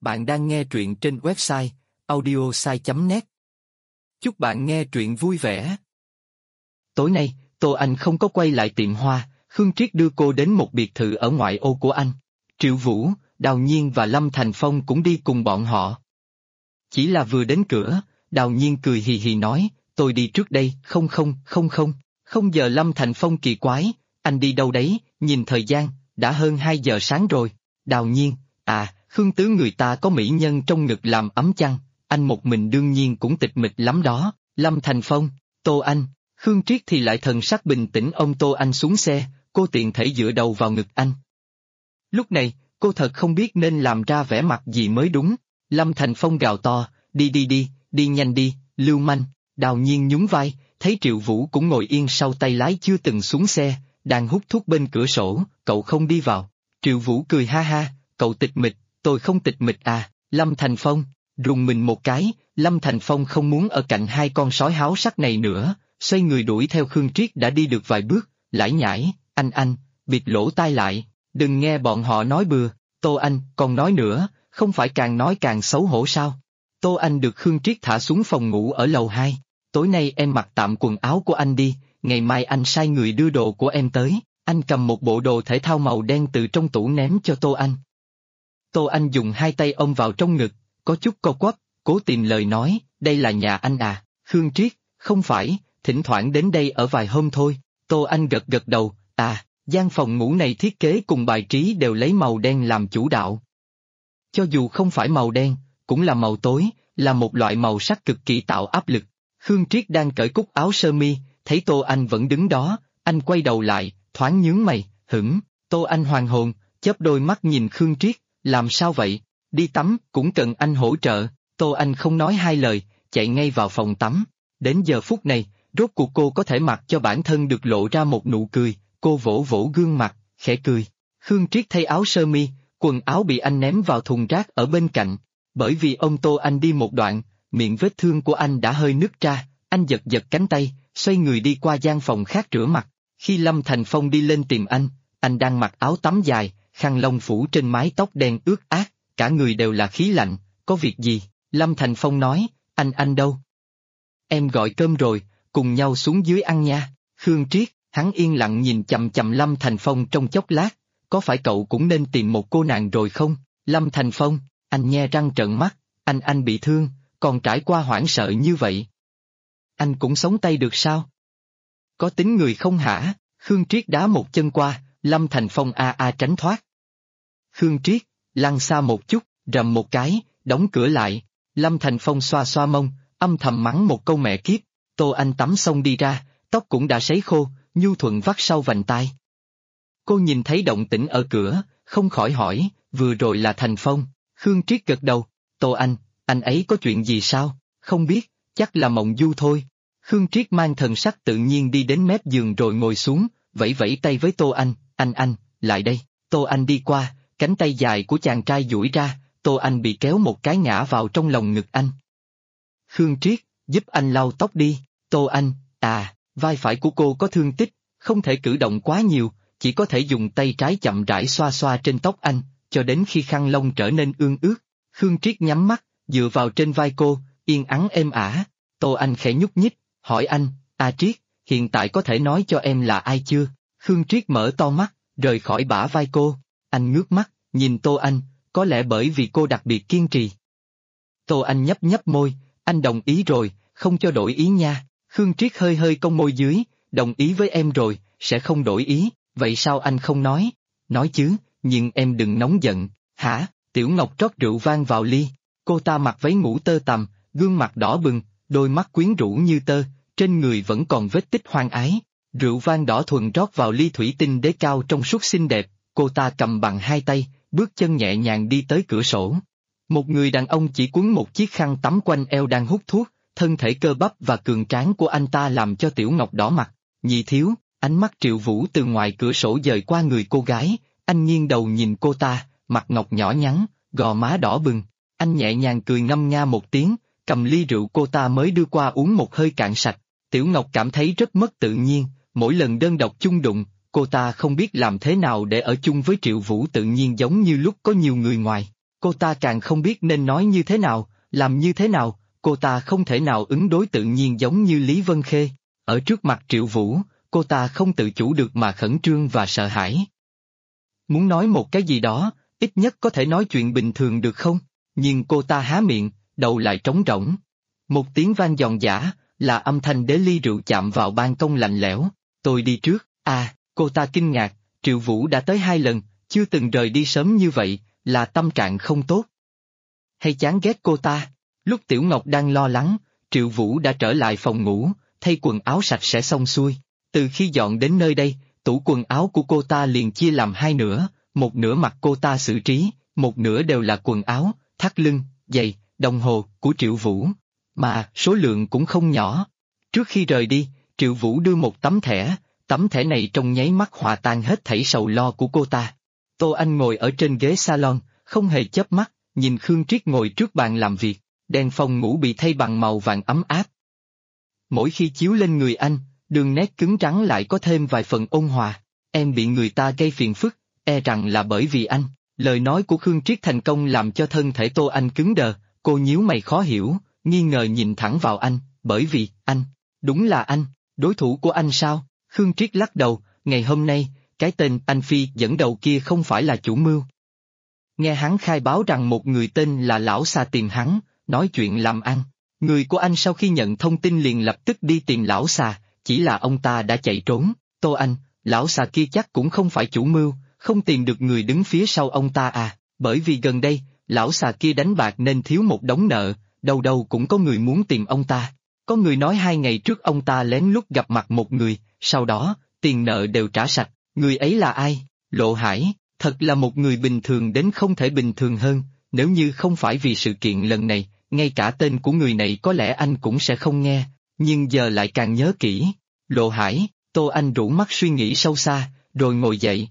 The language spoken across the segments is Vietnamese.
Bạn đang nghe truyện trên website audiosai.net. Chúc bạn nghe truyện vui vẻ. Tối nay, Tô Anh không có quay lại tiệm hoa, Khương Triết đưa cô đến một biệt thự ở ngoại ô của anh. Triệu Vũ, Đào Nhiên và Lâm Thành Phong cũng đi cùng bọn họ. Chỉ là vừa đến cửa, Đào Nhiên cười hì hì nói, tôi đi trước đây. Không giờ. Lâm Thành Phong kỳ quái, anh đi đâu đấy? Nhìn thời gian, đã hơn 2 giờ sáng rồi. Đào Nhiên, Khương Tứ người ta có mỹ nhân trong ngực làm ấm chăn, anh một mình đương nhiên cũng tịch mịch lắm đó. Lâm Thành Phong, Tô Anh, Khương Triết thì lại thần sắc bình tĩnh ôm Tô Anh xuống xe, cô tiện thể dựa đầu vào ngực anh. Lúc này, cô thật không biết nên làm ra vẻ mặt gì mới đúng. Lâm Thành Phong gào to, đi nhanh đi, lưu manh. Đào Nhiên nhún vai, thấy Triệu Vũ cũng ngồi yên sau tay lái chưa từng xuống xe, đang hút thuốc bên cửa sổ, cậu không đi vào. Triệu Vũ cười ha ha, cậu tịch mịch, tôi không tịch mịch à. Lâm Thành Phong, rùng mình một cái, Lâm Thành Phong không muốn ở cạnh hai con sói háo sắc này nữa, xoay người đuổi theo Khương Triết đã đi được vài bước, lải nhải, anh, bịt lỗ tai lại, đừng nghe bọn họ nói bừa. Tô Anh, còn nói nữa, không phải càng nói càng xấu hổ sao? Tô Anh được Khương Triết thả xuống phòng ngủ ở lầu 2, tối nay em mặc tạm quần áo của anh đi, ngày mai anh sai người đưa đồ của em tới. Anh cầm một bộ đồ thể thao màu đen từ trong tủ ném cho Tô Anh. Tô Anh dùng hai tay ôm vào trong ngực, có chút co quắp, cố tìm lời nói, đây là nhà anh à? Khương Triết, không phải, thỉnh thoảng đến đây ở vài hôm thôi. Tô Anh gật gật đầu, gian phòng ngủ này thiết kế cùng bài trí đều lấy màu đen làm chủ đạo. Cho dù không phải màu đen, cũng là màu tối, là một loại màu sắc cực kỳ tạo áp lực. Khương Triết đang cởi cúc áo sơ mi, thấy Tô Anh vẫn đứng đó, anh quay đầu lại, thoáng nhướng mày, Tô Anh hoàn hồn, chớp đôi mắt nhìn Khương Triết, làm sao vậy? Đi tắm, cũng cần anh hỗ trợ. Tô Anh không nói hai lời, chạy ngay vào phòng tắm. Đến giờ phút này, rốt cuộc cô có thể mặc cho bản thân được lộ ra một nụ cười, cô vỗ vỗ gương mặt, khẽ cười. Khương Triết thay áo sơ mi, quần áo bị anh ném vào thùng rác ở bên cạnh. Bởi vì ông Tô Anh đi một đoạn, miệng vết thương của anh đã hơi nứt ra, anh giật giật cánh tay, xoay người đi qua gian phòng khác rửa mặt. Khi Lâm Thành Phong đi lên tìm anh đang mặc áo tắm dài, khăn lông phủ trên mái tóc đen ướt át, cả người đều là khí lạnh, có việc gì? Lâm Thành Phong nói, anh đâu? Em gọi cơm rồi, cùng nhau xuống dưới ăn nha. Khương Triết, hắn yên lặng nhìn chằm chằm Lâm Thành Phong trong chốc lát, có phải cậu cũng nên tìm một cô nàng rồi không? Lâm Thành Phong, anh nhe răng trợn mắt, anh bị thương, còn trải qua hoảng sợ như vậy. Anh cũng sống tay được sao? Có tính người không hả? Khương Triết đá một chân qua, Lâm Thành Phong tránh thoát. Khương Triết, lăn xa một chút, rầm một cái, đóng cửa lại. Lâm Thành Phong xoa xoa mông, âm thầm mắng một câu mẹ kiếp. Tô Anh tắm xong đi ra, tóc cũng đã sấy khô, nhu thuận vắt sau vành tai. Cô nhìn thấy động tĩnh ở cửa, không khỏi hỏi, vừa rồi là Thành Phong. Khương Triết gật đầu, Tô anh ấy có chuyện gì sao? Không biết, chắc là mộng du thôi. Khương Triết mang thần sắc tự nhiên đi đến mép giường rồi ngồi xuống, vẫy vẫy tay với Tô Anh, anh, lại đây. Tô Anh đi qua, cánh tay dài của chàng trai duỗi ra, Tô Anh bị kéo một cái ngã vào trong lòng ngực anh. Khương Triết, giúp anh lau tóc đi. Tô Anh, vai phải của cô có thương tích, không thể cử động quá nhiều, chỉ có thể dùng tay trái chậm rãi xoa xoa trên tóc anh, cho đến khi khăn lông trở nên ương ướt. Khương Triết nhắm mắt, dựa vào trên vai cô, yên ắng êm ả. Tô Anh khẽ nhúc nhích, hỏi anh, Triết, hiện tại có thể nói cho em là ai chưa? Khương Triết mở to mắt, rời khỏi bả vai cô. Anh ngước mắt, nhìn Tô Anh, có lẽ bởi vì cô đặc biệt kiên trì. Tô Anh nhấp nhấp môi, anh đồng ý rồi, không cho đổi ý nha. Khương Triết hơi hơi cong môi dưới, đồng ý với em rồi, sẽ không đổi ý, vậy sao anh không nói? Nói chứ, nhưng em đừng nóng giận. Hả? Tiểu Ngọc rót rượu vang vào ly, cô ta mặc váy ngủ tơ tằm, gương mặt đỏ bừng, đôi mắt quyến rũ như tơ, trên người vẫn còn vết tích hoang ái. Rượu vang đỏ thuần rót vào ly thủy tinh đế cao trong suốt xinh đẹp, cô ta cầm bằng hai tay, bước chân nhẹ nhàng đi tới cửa sổ. Một người đàn ông chỉ quấn một chiếc khăn tắm quanh eo đang hút thuốc, thân thể cơ bắp và cường tráng của anh ta làm cho Tiểu Ngọc đỏ mặt. Nhị thiếu, ánh mắt Triệu Vũ từ ngoài cửa sổ dời qua người cô gái, anh nghiêng đầu nhìn cô ta, mặt ngọc nhỏ nhắn, gò má đỏ bừng. Anh nhẹ nhàng cười ngâm nga một tiếng, cầm ly rượu cô ta mới đưa qua uống một hơi cạn sạch. Tiểu Ngọc cảm thấy rất mất tự nhiên, mỗi lần đơn độc chung đụng, cô ta không biết làm thế nào để ở chung với Triệu Vũ tự nhiên giống như lúc có nhiều người ngoài. Cô ta càng không biết nên nói như thế nào, làm như thế nào, cô ta không thể nào ứng đối tự nhiên giống như Lý Vân Khê. Ở trước mặt Triệu Vũ, cô ta không tự chủ được mà khẩn trương và sợ hãi. Muốn nói một cái gì đó, ít nhất có thể nói chuyện bình thường được không? Nhưng cô ta há miệng, đầu lại trống rỗng. Một tiếng vang giòn giã, là âm thanh đế ly rượu chạm vào ban công lạnh lẽo. Tôi đi trước. Cô ta kinh ngạc, Triệu Vũ đã tới 2 lần, chưa từng rời đi sớm như vậy, là tâm trạng không tốt. Hay chán ghét cô ta? Lúc Tiểu Ngọc đang lo lắng, Triệu Vũ đã trở lại phòng ngủ, thay quần áo sạch sẽ xong xuôi. Từ khi dọn đến nơi đây, tủ quần áo của cô ta liền chia làm 2 nửa, một nửa mặc cô ta xử trí, một nửa đều là quần áo, thắt lưng, giày, đồng hồ của Triệu Vũ. Mà số lượng cũng không nhỏ. Trước khi rời đi, Triệu Vũ đưa một tấm thẻ này trong nháy mắt hòa tan hết thảy sầu lo của cô ta. Tô Anh ngồi ở trên ghế salon, không hề chớp mắt, nhìn Khương Triết ngồi trước bàn làm việc, đèn phòng ngủ bị thay bằng màu vàng ấm áp. Mỗi khi chiếu lên người anh, đường nét cứng rắn lại có thêm vài phần ôn hòa. Em bị người ta gây phiền phức, e rằng là bởi vì anh. Lời nói của Khương Triết thành công làm cho thân thể Tô Anh cứng đờ, cô nhíu mày khó hiểu, nghi ngờ nhìn thẳng vào anh, bởi vì, anh, đúng là anh, đối thủ của anh sao? Khương Triết lắc đầu, ngày hôm nay, cái tên anh Phi dẫn đầu kia không phải là chủ mưu. Nghe hắn khai báo rằng một người tên là Lão Xà tìm hắn, nói chuyện làm ăn. Người của anh sau khi nhận thông tin liền lập tức đi tìm Lão Xà, chỉ là ông ta đã chạy trốn. Tô Anh, Lão Xà kia chắc cũng không phải chủ mưu, không tìm được người đứng phía sau ông ta bởi vì gần đây, Lão Xà kia đánh bạc nên thiếu một đống nợ, đâu đâu cũng có người muốn tìm ông ta. Có người nói 2 ngày trước ông ta lén lút gặp mặt một người, sau đó, tiền nợ đều trả sạch. Người ấy là ai? Lộ Hải, thật là một người bình thường đến không thể bình thường hơn, nếu như không phải vì sự kiện lần này, ngay cả tên của người này có lẽ anh cũng sẽ không nghe, nhưng giờ lại càng nhớ kỹ. Lộ Hải, Tô Anh rũ mắt suy nghĩ sâu xa, rồi ngồi dậy.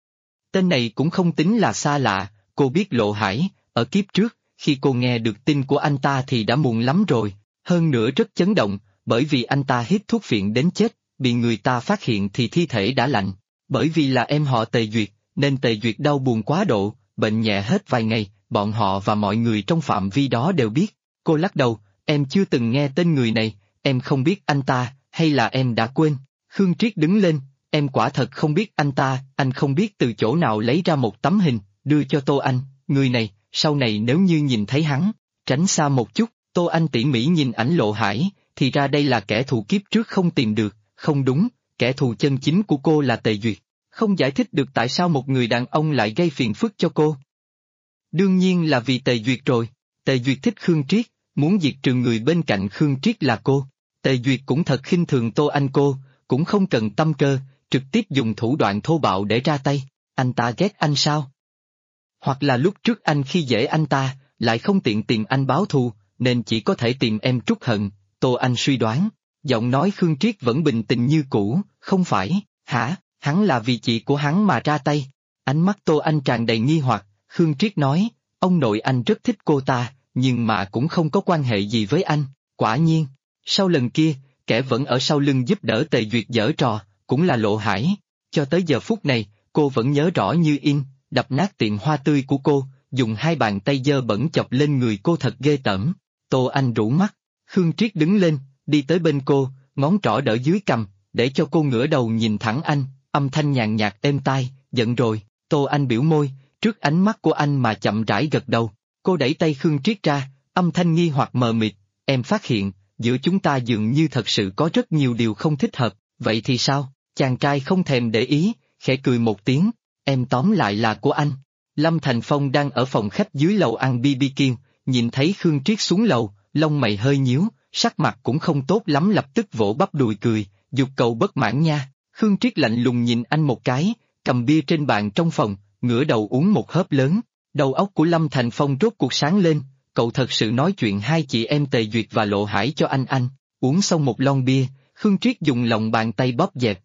Tên này cũng không tính là xa lạ, cô biết Lộ Hải, ở kiếp trước, khi cô nghe được tin của anh ta thì đã muộn lắm rồi, hơn nữa rất chấn động, bởi vì anh ta hít thuốc phiện đến chết, bị người ta phát hiện thì thi thể đã lạnh. Bởi vì là em họ Tề Duyệt, nên Tề Duyệt đau buồn quá độ, bệnh nhẹ hết vài ngày, bọn họ và mọi người trong phạm vi đó đều biết. Cô lắc đầu, em chưa từng nghe tên người này, em không biết anh ta, hay là em đã quên? Khương Triết đứng lên, em quả thật không biết anh ta, anh không biết từ chỗ nào lấy ra một tấm hình, đưa cho Tô Anh, người này, sau này nếu như nhìn thấy hắn, tránh xa một chút. Tô Anh tỉ mỉ nhìn ảnh Lộ Hải, thì ra đây là kẻ thù kiếp trước không tìm được, không đúng, kẻ thù chân chính của cô là Tề Duyệt. Không giải thích được tại sao một người đàn ông lại gây phiền phức cho cô. Đương nhiên là vì Tề Duyệt rồi, Tề Duyệt thích Khương Triết, muốn diệt trừ người bên cạnh Khương Triết là cô. Tề Duyệt cũng thật khinh thường Tô Anh cô, cũng không cần tâm cơ, trực tiếp dùng thủ đoạn thô bạo để ra tay. Anh ta ghét anh sao? Hoặc là lúc trước anh khi dễ anh ta, lại không tiện tìm anh báo thù, nên chỉ có thể tìm em trút hận. Tô Anh suy đoán, giọng nói Khương Triết vẫn bình tĩnh như cũ, không phải, hả? Hắn là vì chị của hắn mà ra tay. Ánh mắt Tô Anh tràn đầy nghi hoặc, Khương Triết nói, ông nội anh rất thích cô ta, nhưng mà cũng không có quan hệ gì với anh. Quả nhiên, sau lần kia, kẻ vẫn ở sau lưng giúp đỡ Tề Duyệt giở trò, cũng là Lộ Hải. Cho tới giờ phút này, cô vẫn nhớ rõ như in, đập nát tiệm hoa tươi của cô, dùng 2 bàn tay dơ bẩn chọc lên người cô thật ghê tởm. Tô Anh rũ mắt, Khương Triết đứng lên, đi tới bên cô, ngón trỏ đỡ dưới cằm, để cho cô ngửa đầu nhìn thẳng anh. Âm thanh nhàn nhạt êm tai, giận rồi. Tô Anh biểu môi, trước ánh mắt của anh mà chậm rãi gật đầu. Cô đẩy tay Khương Triết ra, âm thanh nghi hoặc mờ mịt, em phát hiện, giữa chúng ta dường như thật sự có rất nhiều điều không thích hợp, vậy thì sao? Chàng trai không thèm để ý, khẽ cười một tiếng, em tóm lại là của anh. Lâm Thành Phong đang ở phòng khách dưới lầu ăn BBQ, nhìn thấy Khương Triết xuống lầu, lông mày hơi nhíu, sắc mặt cũng không tốt lắm, lập tức vỗ bắp đùi cười, dục cầu bất mãn nha. Khương Triết lạnh lùng nhìn anh một cái, cầm bia trên bàn trong phòng, ngửa đầu uống một hớp lớn. Đầu óc của Lâm Thành Phong rốt cuộc sáng lên, cậu thật sự nói chuyện hai chị em Tề Duyệt và Lộ Hải cho anh. Uống xong một lon bia, Khương Triết dùng lòng bàn tay bóp dẹp.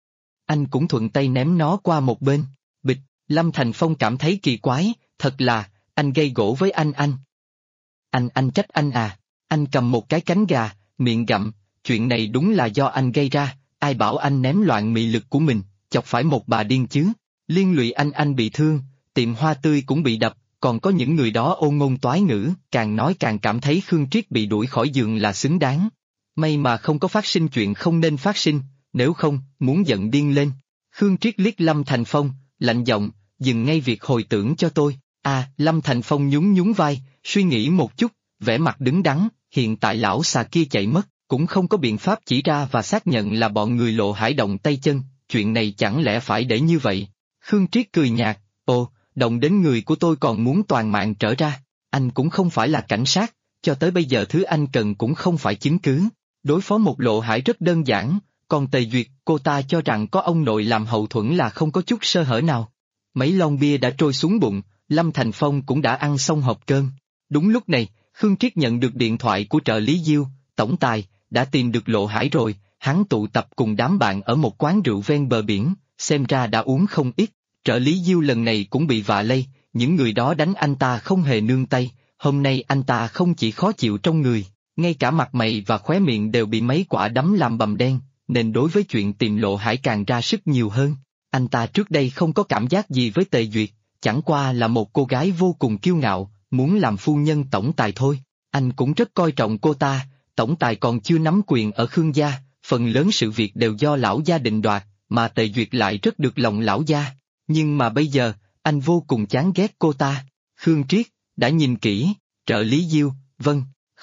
Anh cũng thuận tay ném nó qua một bên. Bịch, Lâm Thành Phong cảm thấy kỳ quái, thật là, anh gây gổ với anh. Anh trách anh à? Anh cầm một cái cánh gà, miệng gặm, chuyện này đúng là do anh gây ra, ai bảo anh ném loạn mị lực của mình, chọc phải một bà điên chứ, liên lụy anh bị thương, tiệm hoa tươi cũng bị đập, còn có những người đó ôn ngôn toái ngữ, càng nói càng cảm thấy Khương Triết bị đuổi khỏi giường là xứng đáng. May mà không có phát sinh chuyện không nên phát sinh, nếu không, muốn giận điên lên. Khương Triết liếc Lâm Thành Phong, lạnh giọng, dừng ngay việc hồi tưởng cho tôi. Lâm Thành Phong nhún nhún vai, suy nghĩ một chút, vẻ mặt đứng đắn, hiện tại lão xà kia chạy mất, cũng không có biện pháp chỉ ra và xác nhận là bọn người Lộ Hải động tay chân, chuyện này chẳng lẽ phải để như vậy. Khương Triết cười nhạt, động đến người của tôi còn muốn toàn mạng trở ra, anh cũng không phải là cảnh sát, cho tới bây giờ thứ anh cần cũng không phải chứng cứ. Đối phó một Lộ Hải rất đơn giản, còn Tề Duyệt, cô ta cho rằng có ông nội làm hậu thuẫn là không có chút sơ hở nào. Mấy lon bia đã trôi xuống bụng, Lâm Thành Phong cũng đã ăn xong hộp cơm. Đúng lúc này, Khương Triết nhận được điện thoại của trợ lý Diêu, tổng tài, đã tìm được Lộ Hải rồi, hắn tụ tập cùng đám bạn ở một quán rượu ven bờ biển, xem ra đã uống không ít. Trợ lý Diêu lần này cũng bị vạ lây, những người đó đánh anh ta không hề nương tay, hôm nay anh ta không chỉ khó chịu trong người, ngay cả mặt mày và khóe miệng đều bị mấy quả đấm làm bầm đen, nên đối với chuyện tìm Lộ Hải càng ra sức nhiều hơn. Anh ta trước đây không có cảm giác gì với Tề Duyệt, chẳng qua là một cô gái vô cùng kiêu ngạo, muốn làm phu nhân tổng tài thôi. Anh cũng rất coi trọng cô ta, tổng tài còn chưa nắm quyền ở Khương gia, phần lớn sự việc đều do lão gia định đoạt, mà Tề Duyệt lại rất được lòng lão gia. Nhưng mà bây giờ, anh vô cùng chán ghét cô ta. Khương Triết, đã nhìn kỹ, trợ lý Diêu, vâng,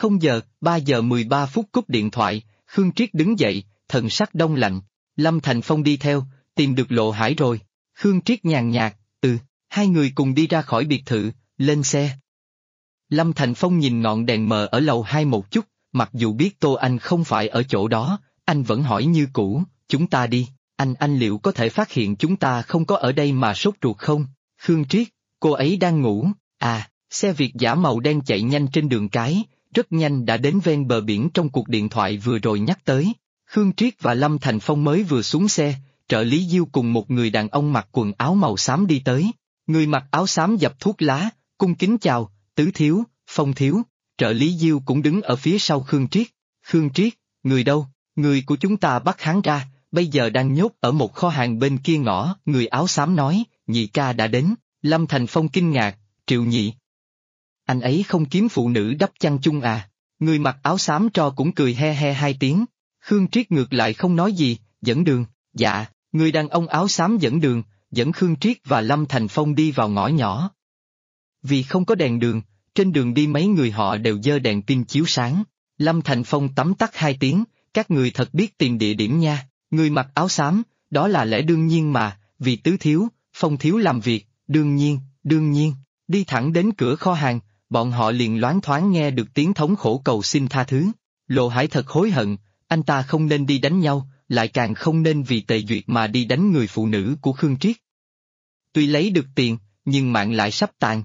0:03:13 cúp điện thoại, Khương Triết đứng dậy, thần sắc đông lạnh. Lâm Thành Phong đi theo, tìm được Lộ Hải rồi. Khương Triết nhàn nhạt, hai người cùng đi ra khỏi biệt thự, lên xe. Lâm Thành Phong nhìn ngọn đèn mờ ở lầu 2 một chút, mặc dù biết Tô Anh không phải ở chỗ đó, anh vẫn hỏi như cũ, chúng ta đi, anh liệu có thể phát hiện chúng ta không có ở đây mà sốt ruột không? Khương Triết, cô ấy đang ngủ, xe Việt dã màu đen chạy nhanh trên đường cái, rất nhanh đã đến ven bờ biển trong cuộc điện thoại vừa rồi nhắc tới. Khương Triết và Lâm Thành Phong mới vừa xuống xe, trợ lý Diêu cùng một người đàn ông mặc quần áo màu xám đi tới. Người mặc áo xám dập thuốc lá, cung kính chào, Tứ thiếu, Phong thiếu, trợ lý Diêu cũng đứng ở phía sau Khương Triết. Khương Triết, người đâu? Người của chúng ta bắt hắn ra, bây giờ đang nhốt ở một kho hàng bên kia ngõ, người áo xám nói, nhị ca đã đến. Lâm Thành Phong kinh ngạc, Triệu Nhị. Anh ấy không kiếm phụ nữ đắp chăn chung à? Người mặc áo xám tro cũng cười he he hai tiếng. Khương Triết ngược lại không nói gì, dẫn đường, dạ, người đàn ông áo xám dẫn đường, dẫn Khương Triết và Lâm Thành Phong đi vào ngõ nhỏ. Vì không có đèn đường, trên đường đi mấy người họ đều giơ đèn pin chiếu sáng. Lâm Thành Phong tắm tắt hai tiếng, các người thật biết tìm địa điểm nha. Người mặc áo xám, đó là lẽ đương nhiên mà, vì Tứ thiếu, Phong thiếu làm việc, đương nhiên, đi thẳng đến cửa kho hàng, bọn họ liền loáng thoáng nghe được tiếng thống khổ cầu xin tha thứ. Lộ Hải thật hối hận, anh ta không nên đi đánh nhau, lại càng không nên vì Tề Duyệt mà đi đánh người phụ nữ của Khương Triết. Tuy lấy được tiền, nhưng mạng lại sắp tàn.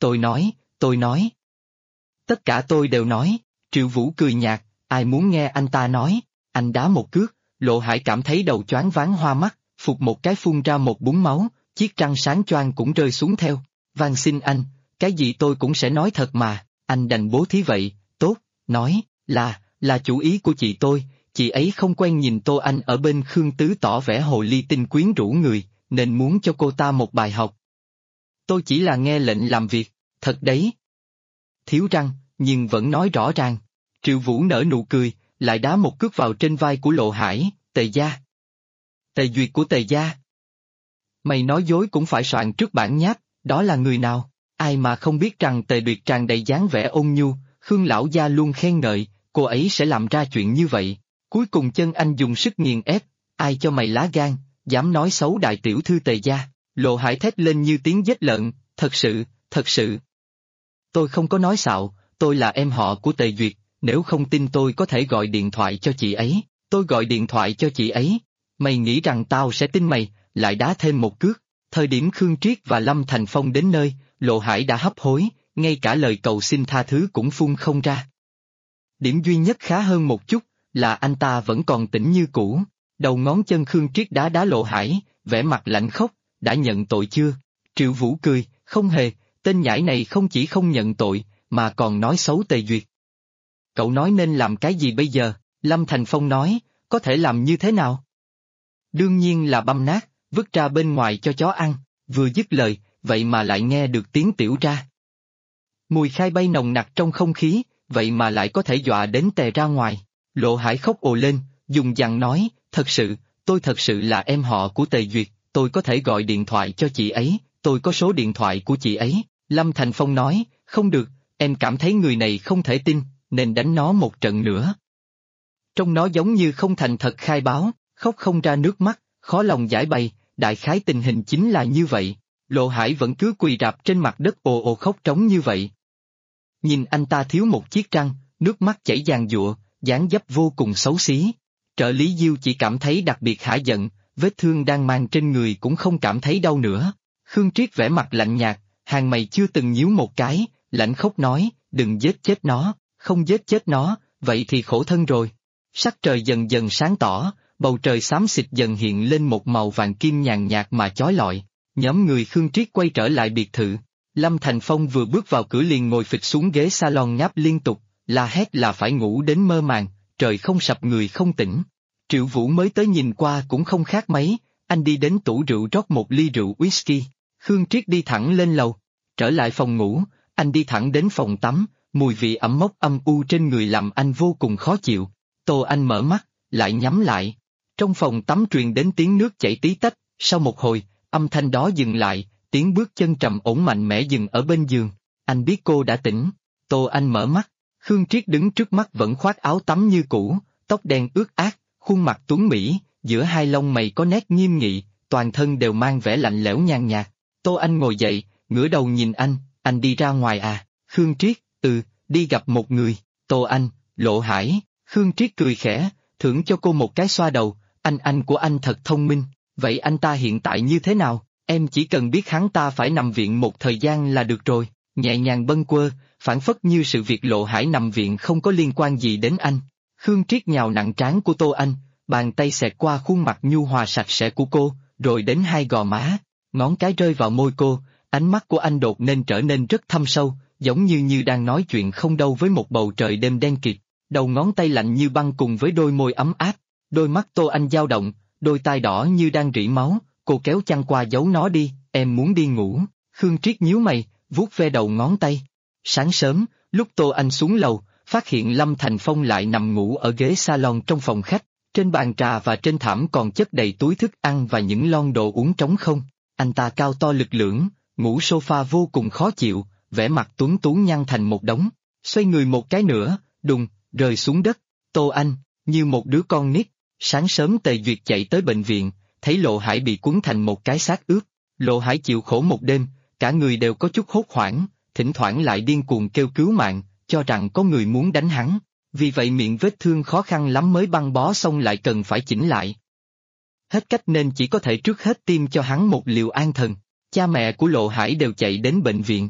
Tôi nói. Tất cả tôi đều nói. Triệu Vũ cười nhạt, ai muốn nghe anh ta nói, anh đá một cước, Lộ Hải cảm thấy đầu choáng váng hoa mắt, phụt một cái phun ra một búng máu, chiếc răng sáng choang cũng rơi xuống theo. Van xin anh, cái gì tôi cũng sẽ nói thật mà, anh đành bố thí vậy, tốt, nói, là chủ ý của chị tôi, chị ấy không quen nhìn Tô Anh ở bên Khương Tứ tỏ vẻ hồ ly tinh quyến rũ người, nên muốn cho cô ta một bài học. Tôi chỉ là nghe lệnh làm việc, thật đấy. Thiếu răng, nhưng vẫn nói rõ ràng. Triệu Vũ nở nụ cười, lại đá một cước vào trên vai của Lộ Hải, Tề gia. Tề Duyệt của Tề gia. Mày nói dối cũng phải soạn trước bản nháp, đó là người nào? Ai mà không biết rằng Tề Duyệt tràn đầy dáng vẻ ôn nhu, Khương lão gia luôn khen ngợi, cô ấy sẽ làm ra chuyện như vậy. Cuối cùng chân anh dùng sức nghiền ép, ai cho mày lá gan, dám nói xấu đại tiểu thư Tề gia. Lộ Hải thét lên như tiếng giết lợn, thật sự. Tôi không có nói xạo, tôi là em họ của Tề Duyệt, nếu không tin tôi có thể gọi điện thoại cho chị ấy, tôi gọi điện thoại cho chị ấy. Mày nghĩ rằng tao sẽ tin mày, lại đá thêm một cước. Thời điểm Khương Triết và Lâm Thành Phong đến nơi, Lộ Hải đã hấp hối, ngay cả lời cầu xin tha thứ cũng phun không ra. Điểm duy nhất khá hơn một chút, là anh ta vẫn còn tỉnh như cũ. Đầu ngón chân Khương Triết đá Lộ Hải, vẻ mặt lạnh khóc, đã nhận tội chưa? Triệu Vũ cười, không hề, tên nhãi này không chỉ không nhận tội, mà còn nói xấu Tề Duyệt. Cậu nói nên làm cái gì bây giờ? Lâm Thành Phong nói, có thể làm như thế nào? Đương nhiên là băm nát, vứt ra bên ngoài cho chó ăn, vừa dứt lời, vậy mà lại nghe được tiếng tiểu ra. Mùi khai bay nồng nặc trong không khí, vậy mà lại có thể dọa đến tè ra ngoài. Lộ Hải khóc ồ lên, dùng dằn nói, tôi thật sự là em họ của Tề Duyệt, tôi có thể gọi điện thoại cho chị ấy, tôi có số điện thoại của chị ấy. Lâm Thành Phong nói, không được, em cảm thấy người này không thể tin, nên đánh nó một trận nữa. Trông nó giống như không thành thật khai báo, khóc không ra nước mắt, khó lòng giải bày, đại khái tình hình chính là như vậy. Lộ Hải vẫn cứ quỳ rạp trên mặt đất ồ ồ khóc trống như vậy. Nhìn anh ta thiếu một chiếc răng, nước mắt chảy giàn giụa, dáng dấp vô cùng xấu xí. Trợ lý Diêu chỉ cảm thấy đặc biệt hả giận, vết thương đang mang trên người cũng không cảm thấy đau nữa. Khương Triết vẻ mặt lạnh nhạt, hàng mày chưa từng nhíu một cái, lạnh khóc nói, đừng giết chết nó, không giết chết nó, vậy thì khổ thân rồi. Sắc trời dần dần sáng tỏ, bầu trời xám xịt dần hiện lên một màu vàng kim nhàn nhạt mà chói lọi. Nhóm người Khương Triết quay trở lại biệt thự. Lâm Thành Phong vừa bước vào cửa liền ngồi phịch xuống ghế salon ngáp liên tục, la hét là phải ngủ đến mơ màng, trời không sập người không tỉnh. Triệu Vũ mới tới nhìn qua cũng không khác mấy, anh đi đến tủ rượu rót một ly rượu whisky. Khương Triết đi thẳng lên lầu, trở lại phòng ngủ, anh đi thẳng đến phòng tắm, mùi vị ẩm mốc âm u trên người làm anh vô cùng khó chịu. Tô Anh mở mắt, lại nhắm lại. Trong phòng tắm truyền đến tiếng nước chảy tí tách, sau một hồi, âm thanh đó dừng lại, tiếng bước chân trầm ổn mạnh mẽ dừng ở bên giường. Anh biết cô đã tỉnh. Tô Anh mở mắt, Khương Triết đứng trước mắt vẫn khoác áo tắm như cũ, tóc đen ướt át, khuôn mặt tuấn mỹ, giữa hai lông mày có nét nghiêm nghị, toàn thân đều mang vẻ lạnh lẽo nhàn nhạt. Tô Anh ngồi dậy, ngửa đầu nhìn anh đi ra ngoài à? Khương Triết, đi gặp một người. Tô Anh, Lộ Hải. Khương Triết cười khẽ, thưởng cho cô một cái xoa đầu, anh của anh thật thông minh, vậy anh ta hiện tại như thế nào? Em chỉ cần biết hắn ta phải nằm viện một thời gian là được rồi, nhẹ nhàng bâng quơ, phản phất như sự việc Lộ Hải nằm viện không có liên quan gì đến anh. Khương Triết nhào nặng trán của Tô Anh, bàn tay xẹt qua khuôn mặt nhu hòa sạch sẽ của cô, rồi đến hai gò má, ngón cái rơi vào môi cô, ánh mắt của anh đột nên trở nên rất thâm sâu, giống như đang nói chuyện không đâu với một bầu trời đêm đen kịt. Đầu ngón tay lạnh như băng cùng với đôi môi ấm áp, đôi mắt Tô Anh dao động, đôi tai đỏ như đang rỉ máu, cô kéo chăn qua giấu nó đi, em muốn đi ngủ. Khương Triết nhíu mày, vuốt ve đầu ngón tay. Sáng sớm, lúc Tô Anh xuống lầu, phát hiện Lâm Thành Phong lại nằm ngủ ở ghế salon trong phòng khách, trên bàn trà và trên thảm còn chất đầy túi thức ăn và những lon đồ uống trống không. Anh ta cao to lực lưỡng, ngủ sofa vô cùng khó chịu, vẻ mặt tuấn tú nhăn thành một đống, xoay người một cái nữa, đùng, rơi xuống đất. Tô Anh, như một đứa con nít, sáng sớm Tề Duyệt chạy tới bệnh viện, thấy Lộ Hải bị cuốn thành một cái xác ướp. Lộ Hải chịu khổ một đêm, cả người đều có chút hốt hoảng, thỉnh thoảng lại điên cuồng kêu cứu mạng, cho rằng có người muốn đánh hắn, vì vậy miệng vết thương khó khăn lắm mới băng bó xong lại cần phải chỉnh lại. Hết cách nên chỉ có thể trước hết tiêm cho hắn một liều an thần. Cha mẹ của Lộ Hải đều chạy đến bệnh viện.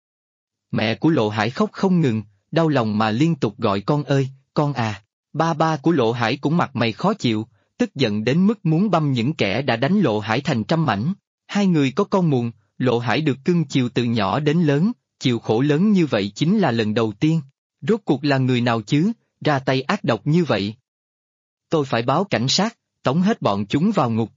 Mẹ của Lộ Hải khóc không ngừng, đau lòng mà liên tục gọi con ơi, con à. Ba của Lộ Hải cũng mặt mày khó chịu, tức giận đến mức muốn băm những kẻ đã đánh Lộ Hải thành trăm mảnh. Hai người có con muộn, Lộ Hải được cưng chiều từ nhỏ đến lớn, chịu khổ lớn như vậy chính là lần đầu tiên. Rốt cuộc là người nào chứ, ra tay ác độc như vậy? Tôi phải báo cảnh sát, tống hết bọn chúng vào ngục.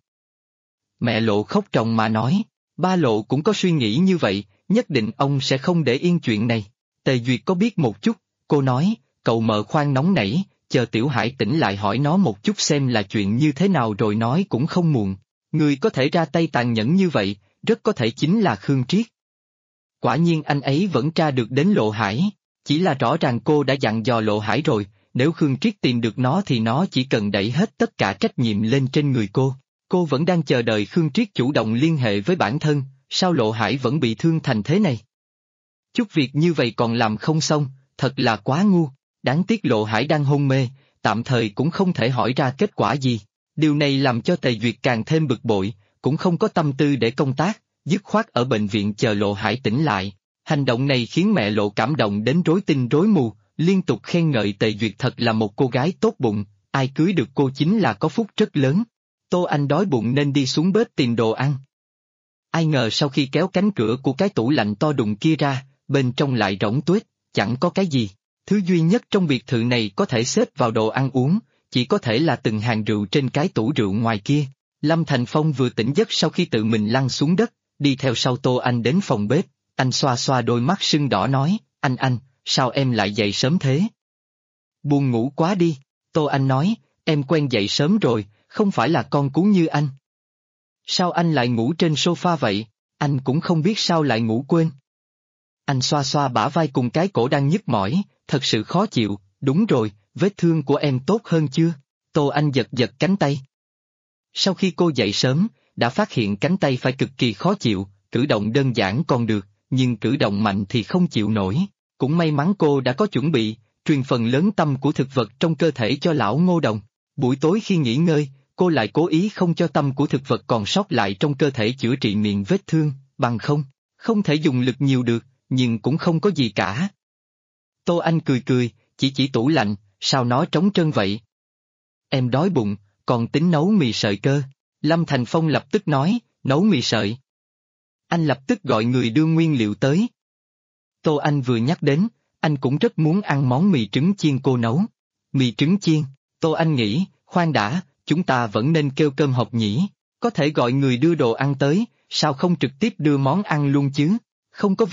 Mẹ Lộ khóc ròng mà nói, ba Lộ cũng có suy nghĩ như vậy, nhất định ông sẽ không để yên chuyện này. Tề Duyệt có biết một chút, cô nói, cậu mợ khoan nóng nảy, chờ Tiểu Hải tỉnh lại hỏi nó một chút xem là chuyện như thế nào rồi nói cũng không muộn. Người có thể ra tay tàn nhẫn như vậy, rất có thể chính là Khương Triết. Quả nhiên anh ấy vẫn tra được đến Lộ Hải, chỉ là rõ ràng cô đã dặn dò Lộ Hải rồi, nếu Khương Triết tìm được nó thì nó chỉ cần đẩy hết tất cả trách nhiệm lên trên người cô. Cô vẫn đang chờ đợi Khương Triết chủ động liên hệ với bản thân, sao Lộ Hải vẫn bị thương thành thế này? Chút việc như vậy còn làm không xong, thật là quá ngu, đáng tiếc Lộ Hải đang hôn mê, tạm thời cũng không thể hỏi ra kết quả gì. Điều này làm cho Tề Duyệt càng thêm bực bội, cũng không có tâm tư để công tác, dứt khoát ở bệnh viện chờ Lộ Hải tỉnh lại. Hành động này khiến mẹ Lộ cảm động đến rối tinh rối mù, liên tục khen ngợi Tề Duyệt thật là một cô gái tốt bụng, ai cưới được cô chính là có phúc rất lớn. Tô Anh đói bụng nên đi xuống bếp tìm đồ ăn. Ai ngờ sau khi kéo cánh cửa của cái tủ lạnh to đùng kia ra, bên trong lại rỗng tuếch, chẳng có cái gì. Thứ duy nhất trong biệt thự này có thể xếp vào đồ ăn uống, chỉ có thể là từng hàng rượu trên cái tủ rượu ngoài kia. Lâm Thành Phong vừa tỉnh giấc sau khi tự mình lăn xuống đất, đi theo sau Tô Anh đến phòng bếp, anh xoa xoa đôi mắt sưng đỏ nói, Anh, sao em lại dậy sớm thế? Buồn ngủ quá đi, Tô Anh nói, em quen dậy sớm rồi, không phải là con cú như anh. Sao anh lại ngủ trên sofa vậy? Anh cũng không biết sao lại ngủ quên. Anh xoa xoa bả vai cùng cái cổ đang nhức mỏi, thật sự khó chịu, đúng rồi, vết thương của em tốt hơn chưa? Tô Anh giật giật cánh tay. Sau khi cô dậy sớm, đã phát hiện cánh tay phải cực kỳ khó chịu, cử động đơn giản còn được, nhưng cử động mạnh thì không chịu nổi. Cũng may mắn cô đã có chuẩn bị, truyền phần lớn tâm của thực vật trong cơ thể cho lão Ngô Đồng. Buổi tối khi nghỉ ngơi, cô lại cố ý không cho tâm của thực vật còn sót lại trong cơ thể chữa trị miệng vết thương, bằng không thể dùng lực nhiều được, nhưng cũng không có gì cả. Tô Anh cười cười, chỉ tủ lạnh, sao nó trống trơn vậy? Em đói bụng, còn tính nấu mì sợi cơ. Lâm Thành Phong lập tức nói, nấu mì sợi. Anh lập tức gọi người đưa nguyên liệu tới. Tô Anh vừa nhắc đến, anh cũng rất muốn ăn món mì trứng chiên cô nấu. Mì trứng chiên, Tô Anh nghĩ, khoan đã, chúng ta vẫn nên kêu cơm hộp nhỉ, có thể gọi người đưa đồ ăn tới, sao không trực tiếp đưa món ăn luôn chứ? Không có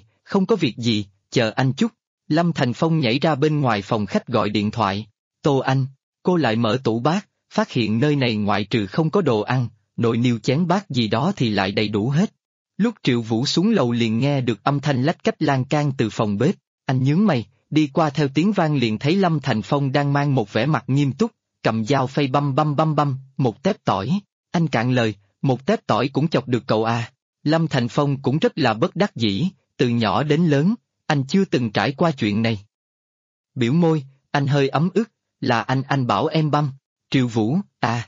việc gì, chờ anh chút. Lâm Thành Phong nhảy ra bên ngoài phòng khách gọi điện thoại. Tô Anh, cô lại mở tủ bát, phát hiện nơi này ngoại trừ không có đồ ăn, nồi niêu chén bát gì đó thì lại đầy đủ hết. Lúc Triệu Vũ xuống lầu liền nghe được âm thanh lách cách lan can từ phòng bếp, anh nhướng mày, đi qua theo tiếng vang liền thấy Lâm Thành Phong đang mang một vẻ mặt nghiêm túc, cầm dao phay băm, một tép tỏi. Anh cạn lời, một tép tỏi cũng chọc được cậu à? Lâm Thành Phong cũng rất là bất đắc dĩ, từ nhỏ đến lớn, anh chưa từng trải qua chuyện này. Biểu môi, anh hơi ấm ức, là anh bảo em băm. Triệu Vũ, à.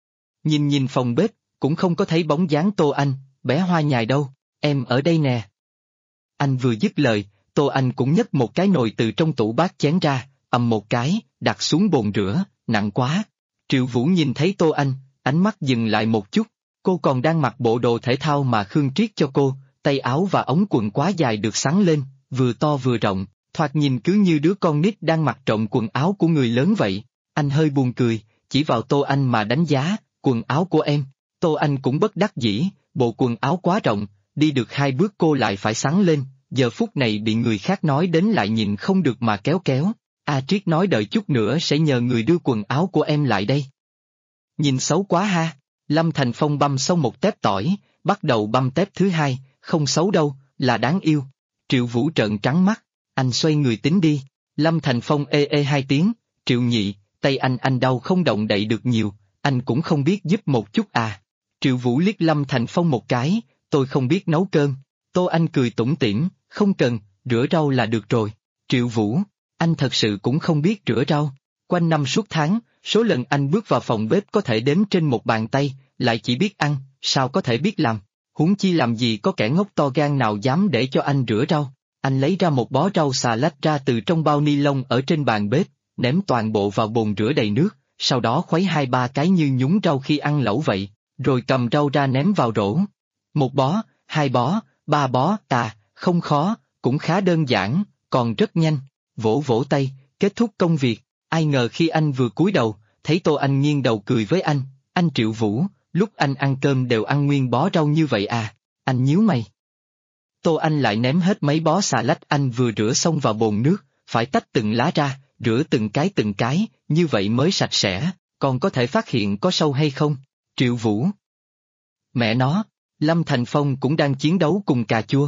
Nhìn phòng bếp, cũng không có thấy bóng dáng Tô Anh, bé Hoa Nhài đâu, em ở đây nè. Anh vừa dứt lời, Tô Anh cũng nhấc một cái nồi từ trong tủ bát chén ra, ầm một cái, đặt xuống bồn rửa, nặng quá. Triệu Vũ nhìn thấy Tô Anh, ánh mắt dừng lại một chút, cô còn đang mặc bộ đồ thể thao mà Khương Triết cho cô, tay áo và ống quần quá dài được xắn lên, vừa to vừa rộng, thoạt nhìn cứ như đứa con nít đang mặc trộm quần áo của người lớn vậy. Anh hơi buồn cười, chỉ vào Tô Anh mà đánh giá, quần áo của em. Tô Anh cũng bất đắc dĩ, bộ quần áo quá rộng, đi được 2 bước cô lại phải xắn lên, giờ phút này bị người khác nói đến lại nhìn không được mà kéo. A Triết nói đợi chút nữa sẽ nhờ người đưa quần áo của em lại đây. Nhìn xấu quá ha. Lâm Thành Phong băm xong một tép tỏi, bắt đầu băm tép thứ hai, không xấu đâu, là đáng yêu. Triệu Vũ trợn trắng mắt, anh xoay người tính đi. Lâm Thành Phong ê 2 tiếng, Triệu nhị, tay anh đau không động đậy được nhiều, anh cũng không biết giúp một chút à. Triệu Vũ liếc Lâm Thành Phong một cái, tôi không biết nấu cơm. Tô Anh cười tủm tỉm, không cần, rửa rau là được rồi. Triệu Vũ, anh thật sự cũng không biết rửa rau. Quanh năm suốt tháng, số lần anh bước vào phòng bếp có thể đếm trên một bàn tay, lại chỉ biết ăn, sao có thể biết làm. Huống chi làm gì có kẻ ngốc to gan nào dám để cho anh rửa rau. Anh lấy ra một bó rau xà lách ra từ trong bao ni lông ở trên bàn bếp, ném toàn bộ vào bồn rửa đầy nước, sau đó khuấy 2-3 cái như nhúng rau khi ăn lẩu vậy, rồi cầm rau ra ném vào rổ. 1 bó, 2 bó, 3 bó, không khó, cũng khá đơn giản, còn rất nhanh. Vỗ vỗ tay, kết thúc công việc. Ai ngờ khi anh vừa cúi đầu, thấy Tô Anh nghiêng đầu cười với anh Triệu Vũ, lúc anh ăn cơm đều ăn nguyên bó rau như vậy à? Anh nhíu mày. Tô Anh lại ném hết mấy bó xà lách anh vừa rửa xong vào bồn nước, phải tách từng lá ra, rửa từng cái, như vậy mới sạch sẽ, còn có thể phát hiện có sâu hay không. Triệu Vũ. Mẹ nó, Lâm Thành Phong cũng đang chiến đấu cùng cà chua.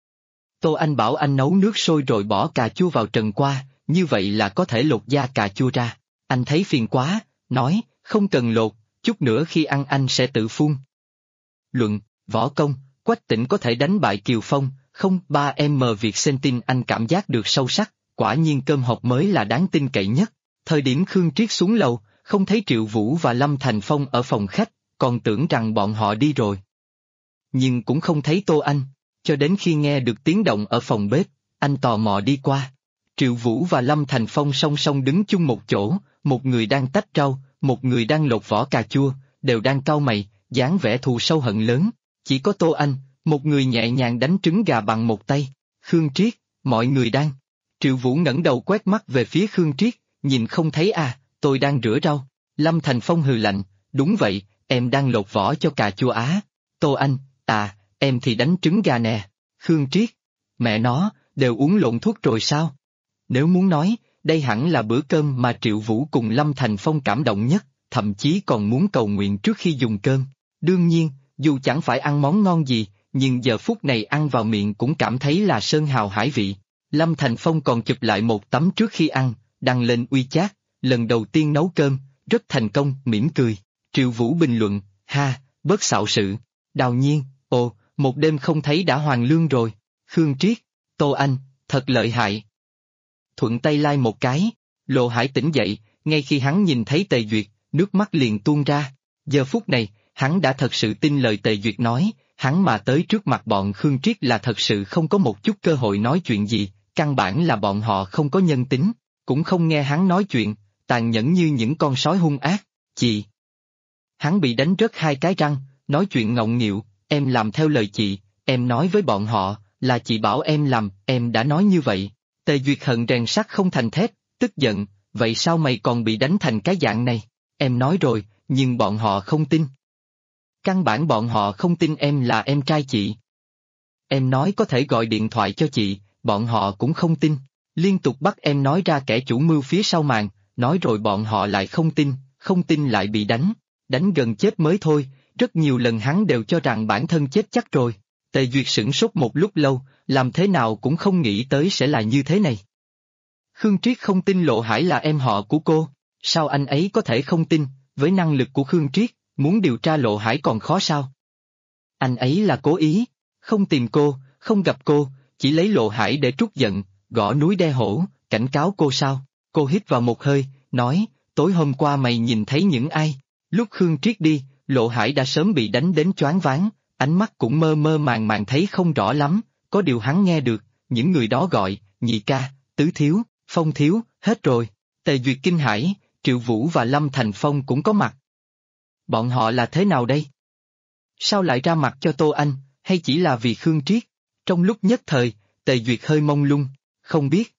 Tô Anh bảo anh nấu nước sôi rồi bỏ cà chua vào trần qua, như vậy là có thể lột da cà chua ra. Anh thấy phiền quá, nói, không cần lột, chút nữa khi ăn anh sẽ tự phun. Luận, võ công, Quách Tĩnh có thể đánh bại Kiều Phong, không 3M Việt Sinh tin anh cảm giác được sâu sắc, quả nhiên cơm hộp mới là đáng tin cậy nhất. Thời điểm Khương Triết xuống lầu, không thấy Triệu Vũ và Lâm Thành Phong ở phòng khách, còn tưởng rằng bọn họ đi rồi. Nhưng cũng không thấy Tô Anh, cho đến khi nghe được tiếng động ở phòng bếp, anh tò mò đi qua. Triệu Vũ và Lâm Thành Phong song song đứng chung một chỗ, một người đang tách rau, một người đang lột vỏ cà chua, đều đang cau mày, dáng vẻ thù sâu hận lớn. Chỉ có Tô Anh, một người nhẹ nhàng đánh trứng gà bằng một tay. Khương Triết, mọi người đang. Triệu Vũ ngẩng đầu quét mắt về phía Khương Triết, nhìn không thấy à, tôi đang rửa rau. Lâm Thành Phong hừ lạnh, đúng vậy, em đang lột vỏ cho cà chua á. Tô Anh, em thì đánh trứng gà nè. Khương Triết, mẹ nó, đều uống lộn thuốc rồi sao? Nếu muốn nói, đây hẳn là bữa cơm mà Triệu Vũ cùng Lâm Thành Phong cảm động nhất, thậm chí còn muốn cầu nguyện trước khi dùng cơm. Đương nhiên, dù chẳng phải ăn món ngon gì, nhưng giờ phút này ăn vào miệng cũng cảm thấy là sơn hào hải vị. Lâm Thành Phong còn chụp lại một tấm trước khi ăn, đăng lên WeChat, lần đầu tiên nấu cơm, rất thành công, mỉm cười. Triệu Vũ bình luận, ha, bớt xạo sự. Đào Nhiên, ồ, một đêm không thấy đã hoàn lương rồi. Khương Triết, Tô Anh, thật lợi hại. Thuận tay like một cái, Lộ Hải tỉnh dậy, ngay khi hắn nhìn thấy Tề Duyệt, nước mắt liền tuôn ra. Giờ phút này, hắn đã thật sự tin lời Tề Duyệt nói, hắn mà tới trước mặt bọn Khương Triết là thật sự không có một chút cơ hội nói chuyện gì, căn bản là bọn họ không có nhân tính, cũng không nghe hắn nói chuyện, tàn nhẫn như những con sói hung ác. Chị! Hắn bị đánh rớt 2 cái răng, nói chuyện ngọng nghịu, em làm theo lời chị, em nói với bọn họ, là chị bảo em làm, em đã nói như vậy. Tề Duyệt hận rèn sắt không thành thép, tức giận, vậy sao mày còn bị đánh thành cái dạng này? Em nói rồi, nhưng bọn họ không tin. Căn bản bọn họ không tin em là em trai chị. Em nói có thể gọi điện thoại cho chị, bọn họ cũng không tin. Liên tục bắt em nói ra kẻ chủ mưu phía sau màn, nói rồi bọn họ lại không tin lại bị đánh gần chết mới thôi, rất nhiều lần hắn đều cho rằng bản thân chết chắc rồi. Tề Duyệt sửng sốt một lúc lâu, làm thế nào cũng không nghĩ tới sẽ là như thế này. Khương Triết không tin Lộ Hải là em họ của cô, sao anh ấy có thể không tin, với năng lực của Khương Triết, muốn điều tra Lộ Hải còn khó sao? Anh ấy là cố ý, không tìm cô, không gặp cô, chỉ lấy Lộ Hải để trút giận, gõ núi đe hổ, cảnh cáo cô sao? Cô hít vào một hơi, nói, tối hôm qua mày nhìn thấy những ai? Lúc Khương Triết đi, Lộ Hải đã sớm bị đánh đến choáng váng, ánh mắt cũng mơ mơ màng màng thấy không rõ lắm, có điều hắn nghe được, những người đó gọi, nhị ca, tứ thiếu, phong thiếu, hết rồi. Tề Duyệt kinh hãi, Triệu Vũ và Lâm Thành Phong cũng có mặt. Bọn họ là thế nào đây? Sao lại ra mặt cho Tô Anh, hay chỉ là vì Khương Triết? Trong lúc nhất thời, Tề Duyệt hơi mông lung, không biết.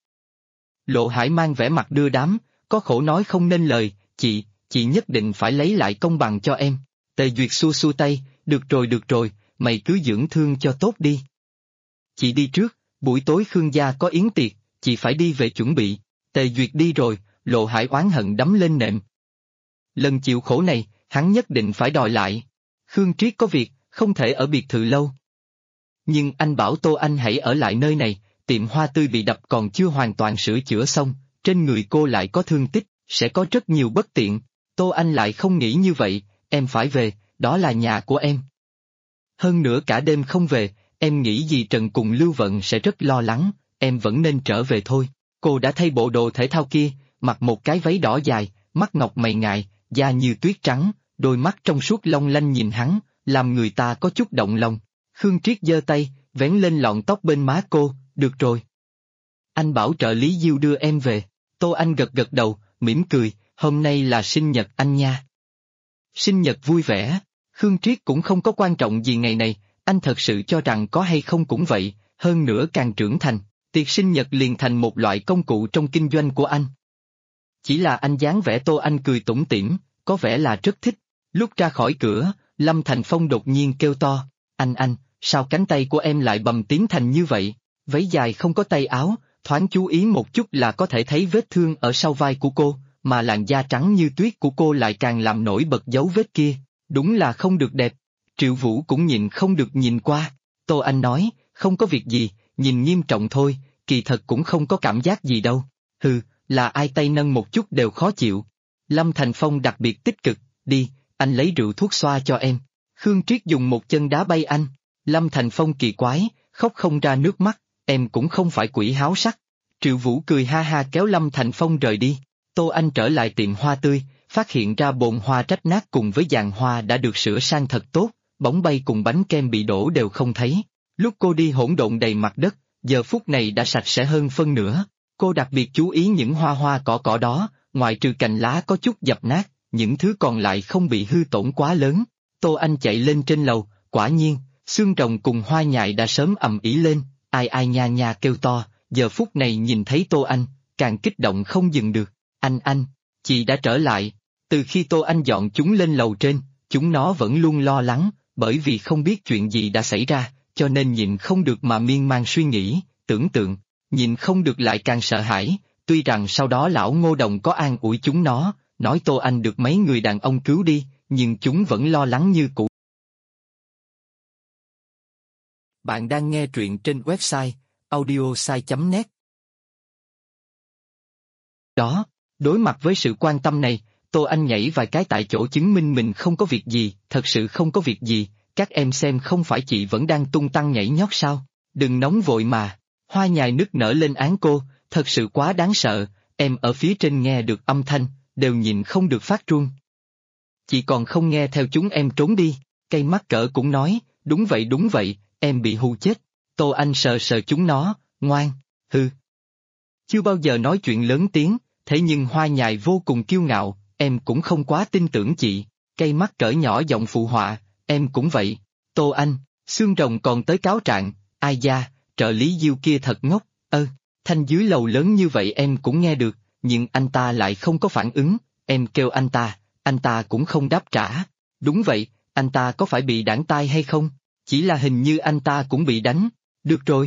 Lộ Hải mang vẻ mặt đưa đám, có khổ nói không nên lời, chị nhất định phải lấy lại công bằng cho em. Tề Duyệt xua xua tay, được rồi, mày cứ dưỡng thương cho tốt đi. Chị đi trước, buổi tối Khương gia có yến tiệc, chị phải đi về chuẩn bị. Tề Duyệt đi rồi, Lộ Hải oán hận đấm lên nệm. Lần chịu khổ này, hắn nhất định phải đòi lại. Khương Triết có việc, không thể ở biệt thự lâu. Nhưng anh bảo Tô Anh hãy ở lại nơi này, tiệm hoa tươi bị đập còn chưa hoàn toàn sửa chữa xong, trên người cô lại có thương tích, sẽ có rất nhiều bất tiện. Tô Anh lại không nghĩ như vậy, em phải về, đó là nhà của em. Hơn nữa cả đêm không về, em nghĩ gì Trần cùng Lưu Vận sẽ rất lo lắng, em vẫn nên trở về thôi. Cô đã thay bộ đồ thể thao kia, mặc một cái váy đỏ dài, mắt ngọc mày ngài, da như tuyết trắng, đôi mắt trong suốt long lanh nhìn hắn, làm người ta có chút động lòng. Khương Triết giơ tay, vén lên lọn tóc bên má cô, được rồi. Anh bảo trợ lý Diêu đưa em về. Tô Anh gật đầu, mỉm cười, hôm nay là sinh nhật anh nha. Sinh nhật vui vẻ, Khương Triết cũng không có quan trọng gì ngày này, anh thật sự cho rằng có hay không cũng vậy, hơn nữa càng trưởng thành, tiệc sinh nhật liền thành một loại công cụ trong kinh doanh của anh. Chỉ là anh dáng vẻ Tô Anh cười tủm tỉm, có vẻ là rất thích. Lúc ra khỏi cửa, Lâm Thành Phong đột nhiên kêu to, anh, sao cánh tay của em lại bầm tím thành như vậy? Váy dài không có tay áo, thoáng chú ý một chút là có thể thấy vết thương ở sau vai của cô, mà làn da trắng như tuyết của cô lại càng làm nổi bật dấu vết kia, đúng là không được đẹp. Triệu Vũ cũng nhìn không được nhìn qua. Tô Anh nói, không có việc gì, nhìn nghiêm trọng thôi, kỳ thật cũng không có cảm giác gì đâu. Hừ, là ai tay nâng một chút đều khó chịu. Lâm Thành Phong đặc biệt tích cực, đi, anh lấy rượu thuốc xoa cho em. Khương Triết dùng một chân đá bay anh. Lâm Thành Phong kỳ quái, khóc không ra nước mắt, em cũng không phải quỷ háo sắc. Triệu Vũ cười ha ha kéo Lâm Thành Phong rời đi. Tô Anh trở lại tiệm hoa tươi, phát hiện ra bồn hoa rách nát cùng với giàn hoa đã được sửa sang thật tốt, bóng bay cùng bánh kem bị đổ đều không thấy. Lúc cô đi hỗn độn đầy mặt đất, giờ phút này đã sạch sẽ hơn phân nửa. Cô đặc biệt chú ý những hoa cỏ đó, ngoại trừ cành lá có chút dập nát, những thứ còn lại không bị hư tổn quá lớn. Tô Anh chạy lên trên lầu, quả nhiên, xương rồng cùng hoa nhài đã sớm ầm ĩ lên, ai nha nha kêu to, giờ phút này nhìn thấy Tô Anh, càng kích động không dừng được. Anh, chị đã trở lại. Từ khi Tô Anh dọn chúng lên lầu trên, chúng nó vẫn luôn lo lắng, bởi vì không biết chuyện gì đã xảy ra, cho nên nhịn không được mà miên man suy nghĩ, tưởng tượng, nhìn không được lại càng sợ hãi, tuy rằng sau đó lão Ngô Đồng có an ủi chúng nó, nói Tô Anh được mấy người đàn ông cứu đi, nhưng chúng vẫn lo lắng như cũ. Bạn đang nghe truyện trên website audiosai.net. Đó, đối mặt với sự quan tâm này, Tô Anh nhảy vài cái tại chỗ chứng minh mình không có việc gì, thật sự không có việc gì, các em xem không phải chị vẫn đang tung tăng nhảy nhót sao, đừng nóng vội mà. Hoa nhài nức nở lên án cô, thật sự quá đáng sợ, em ở phía trên nghe được âm thanh, đều nhìn không được phát run. Chị còn không nghe theo chúng em trốn đi, cây mắc cỡ cũng nói, đúng vậy, em bị hù chết. Tô Anh sờ sờ chúng nó, ngoan, hư. Chưa bao giờ nói chuyện lớn tiếng, thế nhưng hoa nhài vô cùng kiêu ngạo, em cũng không quá tin tưởng chị. Cây mắt cỡ nhỏ giọng phụ họa, em cũng vậy. Tô Anh, xương rồng còn tới cáo trạng, ai da, trợ lý Diêu kia thật ngốc, thanh dưới lầu lớn như vậy em cũng nghe được, nhưng anh ta lại không có phản ứng, em kêu anh ta cũng không đáp trả. Đúng vậy, anh ta có phải bị đảng tai hay không? Chỉ là hình như anh ta cũng bị đánh, được rồi.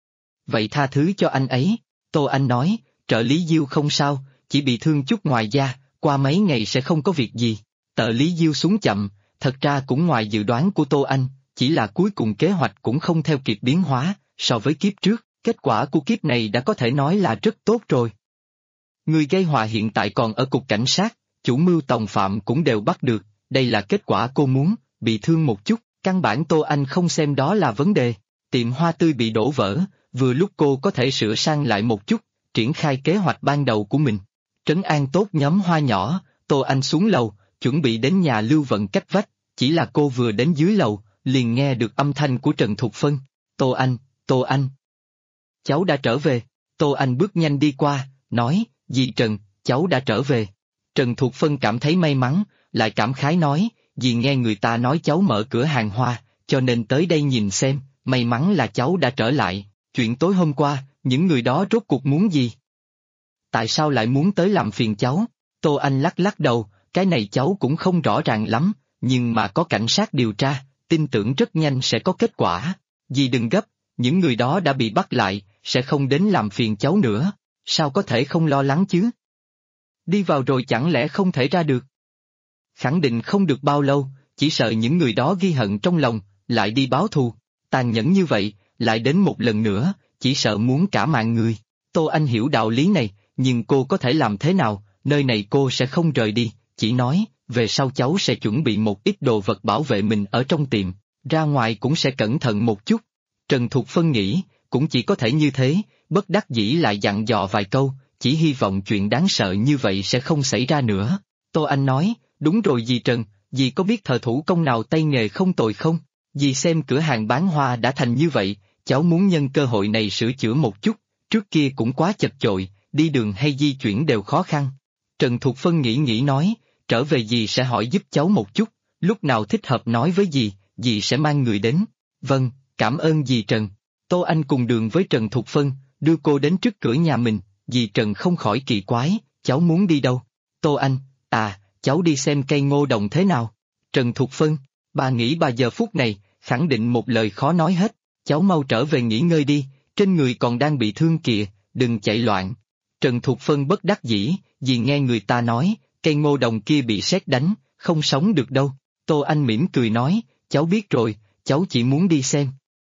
Vậy tha thứ cho anh ấy, Tô Anh nói, trợ lý Diêu không sao, chỉ bị thương chút ngoài da, qua mấy ngày sẽ không có việc gì. Trợ lý Diêu xuống chậm, thật ra cũng ngoài dự đoán của Tô Anh, chỉ là cuối cùng kế hoạch cũng không theo kịp biến hóa, so với kiếp trước, kết quả của kiếp này đã có thể nói là rất tốt rồi. Người gây họa hiện tại còn ở cục cảnh sát, chủ mưu tòng phạm cũng đều bắt được, đây là kết quả cô muốn, bị thương một chút, căn bản Tô Anh không xem đó là vấn đề. Tiệm hoa tươi bị đổ vỡ, vừa lúc cô có thể sửa sang lại một chút, triển khai kế hoạch ban đầu của mình. Trấn an tốt nhóm hoa nhỏ, Tô Anh xuống lầu, chuẩn bị đến nhà Lưu Vận cách vách, chỉ là cô vừa đến dưới lầu, liền nghe được âm thanh của Trần Thục Phân. Tô Anh. Cháu đã trở về. Tô Anh bước nhanh đi qua, nói, dì Trần, cháu đã trở về. Trần Thục Phân cảm thấy may mắn, lại cảm khái nói, dì nghe người ta nói cháu mở cửa hàng hoa, cho nên tới đây nhìn xem, may mắn là cháu đã trở lại. Chuyện tối hôm qua, những người đó rốt cuộc muốn gì? Tại sao lại muốn tới làm phiền cháu? Tô Anh lắc lắc đầu, cái này cháu cũng không rõ ràng lắm, nhưng mà có cảnh sát điều tra, tin tưởng rất nhanh sẽ có kết quả. Dì đừng gấp, những người đó đã bị bắt lại, sẽ không đến làm phiền cháu nữa, sao có thể không lo lắng chứ? Đi vào rồi chẳng lẽ không thể ra được? Khẳng định không được bao lâu, chỉ sợ những người đó ghi hận trong lòng, lại đi báo thù, tàn nhẫn như vậy, lại đến một lần nữa, chỉ sợ muốn cả mạng người. Tô Anh hiểu đạo lý này, nhưng cô có thể làm thế nào, nơi này cô sẽ không rời đi, chỉ nói, về sau cháu sẽ chuẩn bị một ít đồ vật bảo vệ mình ở trong tiệm, ra ngoài cũng sẽ cẩn thận một chút. Trần Thục Phân nghĩ, cũng chỉ có thể như thế, bất đắc dĩ lại dặn dò vài câu, chỉ hy vọng chuyện đáng sợ như vậy sẽ không xảy ra nữa. Tô Anh nói, đúng rồi dì Trần, dì có biết thợ thủ công nào tay nghề không tồi không? Dì xem cửa hàng bán hoa đã thành như vậy, cháu muốn nhân cơ hội này sửa chữa một chút, trước kia cũng quá chật chội, đi đường hay di chuyển đều khó khăn. Trần Thục Phân nghĩ nói, trở về dì sẽ hỏi giúp cháu một chút, lúc nào thích hợp nói với dì sẽ mang người đến. Vâng, cảm ơn dì Trần. Tô Anh cùng đường với Trần Thục Phân, đưa cô đến trước cửa nhà mình, dì Trần không khỏi kỳ quái, cháu muốn đi đâu? Tô Anh, cháu đi xem cây ngô đồng thế nào. Trần Thục Phân, bà nghĩ bà giờ phút này, khẳng định một lời khó nói hết, cháu mau trở về nghỉ ngơi đi, trên người còn đang bị thương kìa, đừng chạy loạn. Trần Thục Phân bất đắc dĩ, vì nghe người ta nói, cây ngô đồng kia bị sét đánh, không sống được đâu. Tô Anh mỉm cười nói, cháu biết rồi, cháu chỉ muốn đi xem.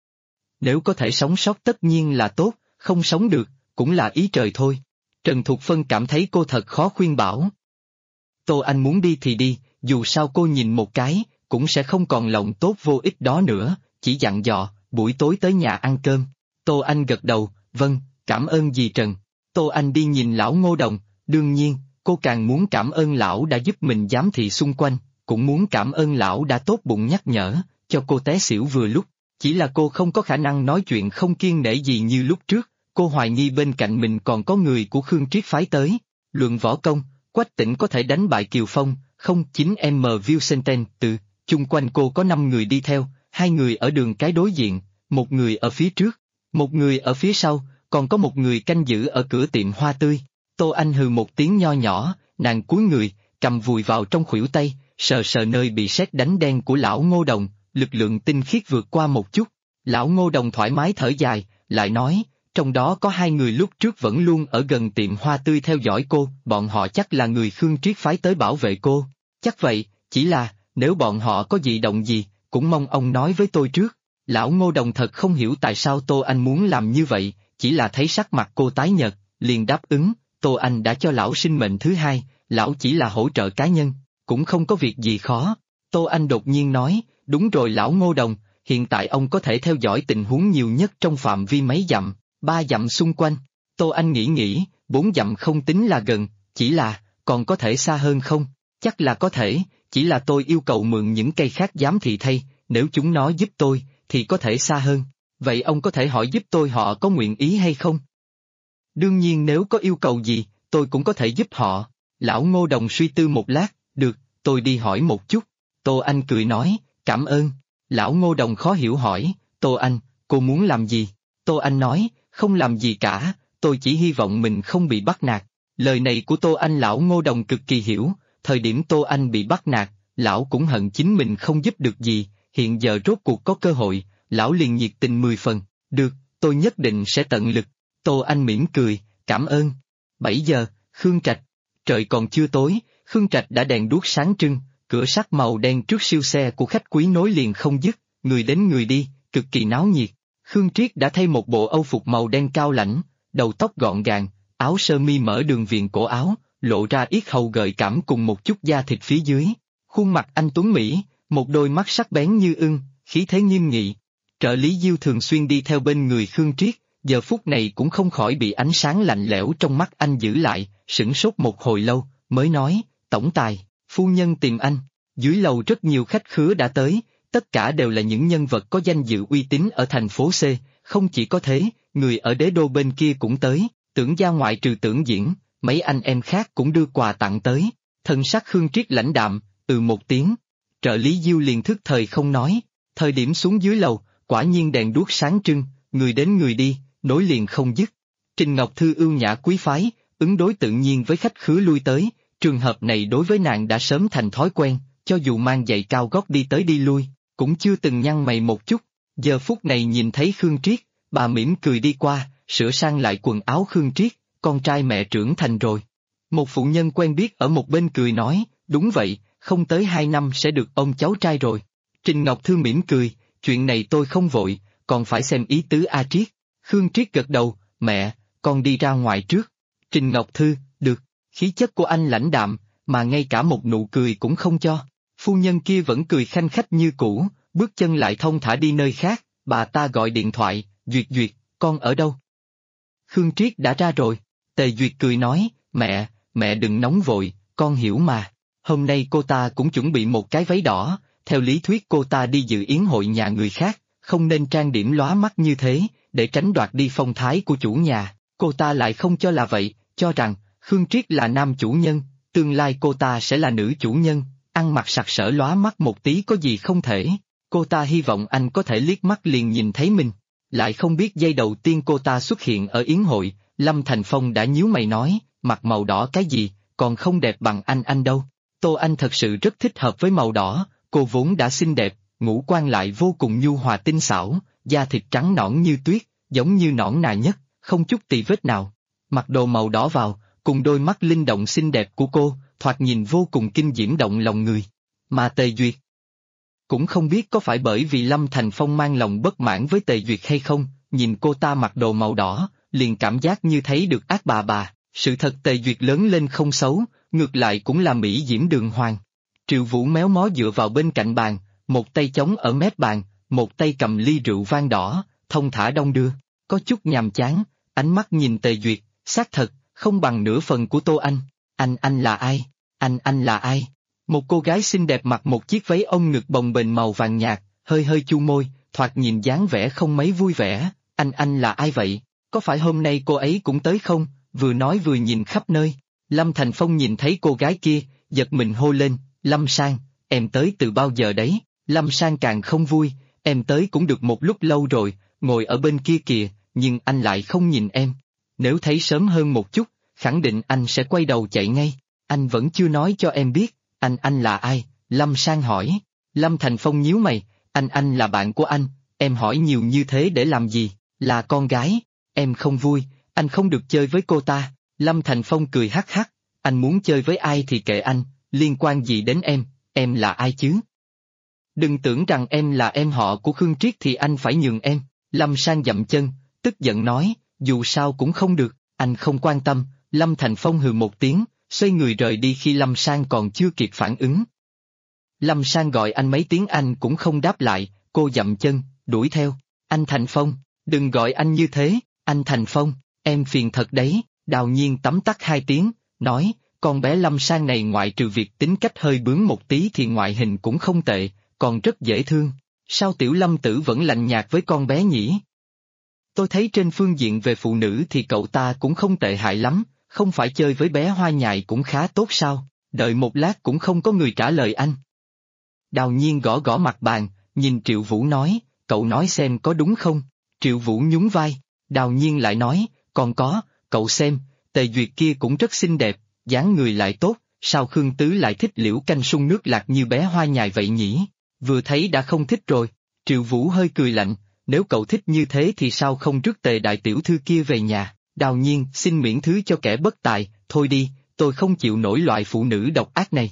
Nếu có thể sống sót tất nhiên là tốt, không sống được, cũng là ý trời thôi. Trần Thục Phân cảm thấy cô thật khó khuyên bảo. Tô Anh muốn đi thì đi, dù sao cô nhìn một cái, cũng sẽ không còn lòng tốt vô ích đó nữa, chỉ dặn dò, buổi tối tới nhà ăn cơm. Tô Anh gật đầu, vâng, cảm ơn dì Trần. Tô Anh đi nhìn lão Ngô Đồng, đương nhiên, cô càng muốn cảm ơn lão đã giúp mình giám thị xung quanh, cũng muốn cảm ơn lão đã tốt bụng nhắc nhở, cho cô té xỉu vừa lúc. Chỉ là cô không có khả năng nói chuyện không kiêng nể gì như lúc trước, cô hoài nghi bên cạnh mình còn có người của Khương Triết phái tới. Luận võ công, Quách Tĩnh có thể đánh bại Kiều Phong, 09M Vincenten từ, chung quanh cô có 5 người đi theo, 2 người ở đường cái đối diện, 1 người ở phía trước, 1 người ở phía sau, còn có 1 người canh giữ ở cửa tiệm hoa tươi. Tô Anh hừ một tiếng nho nhỏ, nàng cúi người, cầm vùi vào trong khuỷu tay, sờ sờ nơi bị sét đánh đen của lão Ngô Đồng, lực lượng tinh khiết vượt qua một chút. Lão Ngô Đồng thoải mái thở dài, lại nói, trong đó có 2 người lúc trước vẫn luôn ở gần tiệm hoa tươi theo dõi cô, bọn họ chắc là người Khương Triết phái tới bảo vệ cô. Chắc vậy, chỉ là, nếu bọn họ có dị động gì, cũng mong ông nói với tôi trước. Lão Ngô Đồng thật không hiểu tại sao Tô Anh muốn làm như vậy, chỉ là thấy sắc mặt cô tái nhợt, liền đáp ứng, Tô Anh đã cho lão sinh mệnh thứ hai, lão chỉ là hỗ trợ cá nhân, cũng không có việc gì khó. Tô Anh đột nhiên nói, đúng rồi lão Ngô Đồng, hiện tại ông có thể theo dõi tình huống nhiều nhất trong phạm vi mấy dặm, 3 dặm xung quanh. Tô Anh nghĩ, 4 dặm không tính là gần, chỉ là, còn có thể xa hơn không? Chắc là có thể, chỉ là tôi yêu cầu mượn những cây khác giám thị thay, nếu chúng nó giúp tôi, thì có thể xa hơn. Vậy ông có thể hỏi giúp tôi họ có nguyện ý hay không? Đương nhiên nếu có yêu cầu gì, tôi cũng có thể giúp họ. Lão Ngô Đồng suy tư một lát, được, tôi đi hỏi một chút. Tô Anh cười nói, cảm ơn. Lão Ngô Đồng khó hiểu hỏi, Tô Anh, cô muốn làm gì? Tô Anh nói, không làm gì cả, tôi chỉ hy vọng mình không bị bắt nạt. Lời này của Tô Anh lão Ngô Đồng cực kỳ hiểu, thời điểm Tô Anh bị bắt nạt, lão cũng hận chính mình không giúp được gì, hiện giờ rốt cuộc có cơ hội, lão liền nhiệt tình 10 phần, được, tôi nhất định sẽ tận lực. Tô Anh mỉm cười, cảm ơn. 7 giờ, Khương Trạch. Trời còn chưa tối, Khương Trạch đã đèn đuốc sáng trưng, cửa sắt màu đen trước siêu xe của khách quý nối liền không dứt, người đến người đi, cực kỳ náo nhiệt. Khương Triết đã thay một bộ âu phục màu đen cao lãnh, đầu tóc gọn gàng, áo sơ mi mở đường viền cổ áo, lộ ra yết hầu gợi cảm cùng một chút da thịt phía dưới. Khuôn mặt anh tuấn Mỹ, một đôi mắt sắc bén như ưng, khí thế nghiêm nghị. Trợ lý Diêu thường xuyên đi theo bên người Khương Triết, giờ phút này cũng không khỏi bị ánh sáng lạnh lẽo trong mắt anh giữ lại, sửng sốt một hồi lâu, mới nói, tổng tài, phu nhân tìm anh. Dưới lầu rất nhiều khách khứa đã tới, tất cả đều là những nhân vật có danh dự uy tín ở thành phố C, không chỉ có thế, người ở đế đô bên kia cũng tới, Tưởng gia ngoại trừ Tưởng Diễn, mấy anh em khác cũng đưa quà tặng tới. Thân sắc Khương Triết lãnh đạm, một tiếng. Trợ lý Diêu liền thức thời không nói, thời điểm xuống dưới lầu, quả nhiên đèn đuốc sáng trưng, người đến người đi, nối liền không dứt. Trình Ngọc Thư ưu nhã quý phái, ứng đối tự nhiên với khách khứa lui tới, trường hợp này đối với nàng đã sớm thành thói quen, cho dù mang giày cao gót đi tới đi lui, cũng chưa từng nhăn mày một chút. Giờ phút này nhìn thấy Khương Triết, bà mỉm cười đi qua, sửa sang lại quần áo Khương Triết, con trai mẹ trưởng thành rồi. Một phụ nhân quen biết ở một bên cười nói, đúng vậy, không tới 2 năm sẽ được ông cháu trai rồi. Trình Ngọc Thư mỉm cười, chuyện này tôi không vội, còn phải xem ý tứ A Triết. Khương Triết gật đầu, mẹ, con đi ra ngoài trước. Trình Ngọc Thư, được, khí chất của anh lãnh đạm, mà ngay cả một nụ cười cũng không cho. Phu nhân kia vẫn cười khanh khách như cũ, bước chân lại thong thả đi nơi khác, bà ta gọi điện thoại, Duyệt Duyệt, con ở đâu? Khương Triết đã ra rồi. Tề Duyệt cười nói, mẹ đừng nóng vội, con hiểu mà. Hôm nay cô ta cũng chuẩn bị một cái váy đỏ, theo lý thuyết cô ta đi dự yến hội nhà người khác, không nên trang điểm lóa mắt như thế, để tránh đoạt đi phong thái của chủ nhà. Cô ta lại không cho là vậy, cho rằng, Khương Triết là nam chủ nhân, tương lai cô ta sẽ là nữ chủ nhân, ăn mặc sặc sỡ lóa mắt một tí có gì không thể. Cô ta hy vọng anh có thể liếc mắt liền nhìn thấy mình. Lại không biết giây đầu tiên cô ta xuất hiện ở yến hội, Lâm Thành Phong đã nhíu mày nói, mặc màu đỏ cái gì, còn không đẹp bằng anh đâu. Tô Anh thật sự rất thích hợp với màu đỏ, cô vốn đã xinh đẹp, ngũ quan lại vô cùng nhu hòa tinh xảo, da thịt trắng nõn như tuyết, giống như nõn nà nhất, không chút tì vết nào. Mặc đồ màu đỏ vào, cùng đôi mắt linh động xinh đẹp của cô, thoạt nhìn vô cùng kinh diễm động lòng người. Mà Tề Duyệt cũng không biết có phải bởi vì Lâm Thành Phong mang lòng bất mãn với Tề Duyệt hay không, nhìn cô ta mặc đồ màu đỏ, liền cảm giác như thấy được ác bà. Sự thật Tề Duyệt lớn lên không xấu, ngược lại cũng là mỹ diễm đường hoàng. Triệu Vũ méo mó dựa vào bên cạnh bàn, một tay chống ở mép bàn, một tay cầm ly rượu vang đỏ, thông thả đong đưa, có chút nhàm chán, ánh mắt nhìn Tề Duyệt, xác thật, không bằng nửa phần của Tô Anh. Anh là ai? Anh là ai? Một cô gái xinh đẹp mặc một chiếc váy ôm ngực bồng bềnh màu vàng nhạt, hơi chu môi, thoạt nhìn dáng vẻ không mấy vui vẻ. Anh là ai vậy? Có phải hôm nay cô ấy cũng tới không? Vừa nói vừa nhìn khắp nơi. Lâm Thành Phong nhìn thấy cô gái kia, giật mình hô lên, Lâm Sang, em tới từ bao giờ đấy? Lâm Sang càng không vui, em tới cũng được một lúc lâu rồi, ngồi ở bên kia kìa, nhưng anh lại không nhìn em. Nếu thấy sớm hơn một chút, khẳng định anh sẽ quay đầu chạy ngay. Anh vẫn chưa nói cho em biết, anh là ai? Lâm Sang hỏi. Lâm Thành Phong nhíu mày, anh là bạn của anh, em hỏi nhiều như thế để làm gì? Là con gái, em không vui, anh không được chơi với cô ta. Lâm Thành Phong cười hắc hắc, anh muốn chơi với ai thì kệ anh, liên quan gì đến em là ai chứ? Đừng tưởng rằng em là em họ của Khương Triết thì anh phải nhường em. Lâm Sang dậm chân, tức giận nói, dù sao cũng không được, anh không quan tâm. Lâm Thành Phong hừ một tiếng, xoay người rời đi khi Lâm Sang còn chưa kịp phản ứng. Lâm Sang gọi anh mấy tiếng anh cũng không đáp lại, cô dậm chân, đuổi theo. Anh Thành Phong, đừng gọi anh như thế, anh Thành Phong, em phiền thật đấy. Đào Nhiên tấm tắc hai tiếng, nói, con bé Lâm Sang này ngoại trừ việc tính cách hơi bướng một tí thì ngoại hình cũng không tệ, còn rất dễ thương. Sao Tiểu Lâm Tử vẫn lạnh nhạt với con bé nhỉ? Tôi thấy trên phương diện về phụ nữ thì cậu ta cũng không tệ hại lắm, không phải chơi với bé Hoa Nhài cũng khá tốt sao? Đợi một lát cũng không có người trả lời anh. Đào Nhiên gõ gõ mặt bàn, nhìn Triệu Vũ nói, cậu nói xem có đúng không? Triệu Vũ nhún vai, Đào Nhiên lại nói, còn có, cậu xem, Tề Duyệt kia cũng rất xinh đẹp, dáng người lại tốt, sao Khương Tứ lại thích Liễu Canh sung nước lạc như bé Hoa Nhài vậy nhỉ? Vừa thấy đã không thích rồi. Triệu Vũ hơi cười lạnh, nếu cậu thích như thế thì sao không rước Tề đại tiểu thư kia về nhà? Đào Nhiên, xin miễn thứ cho kẻ bất tài, thôi đi, tôi không chịu nổi loại phụ nữ độc ác này.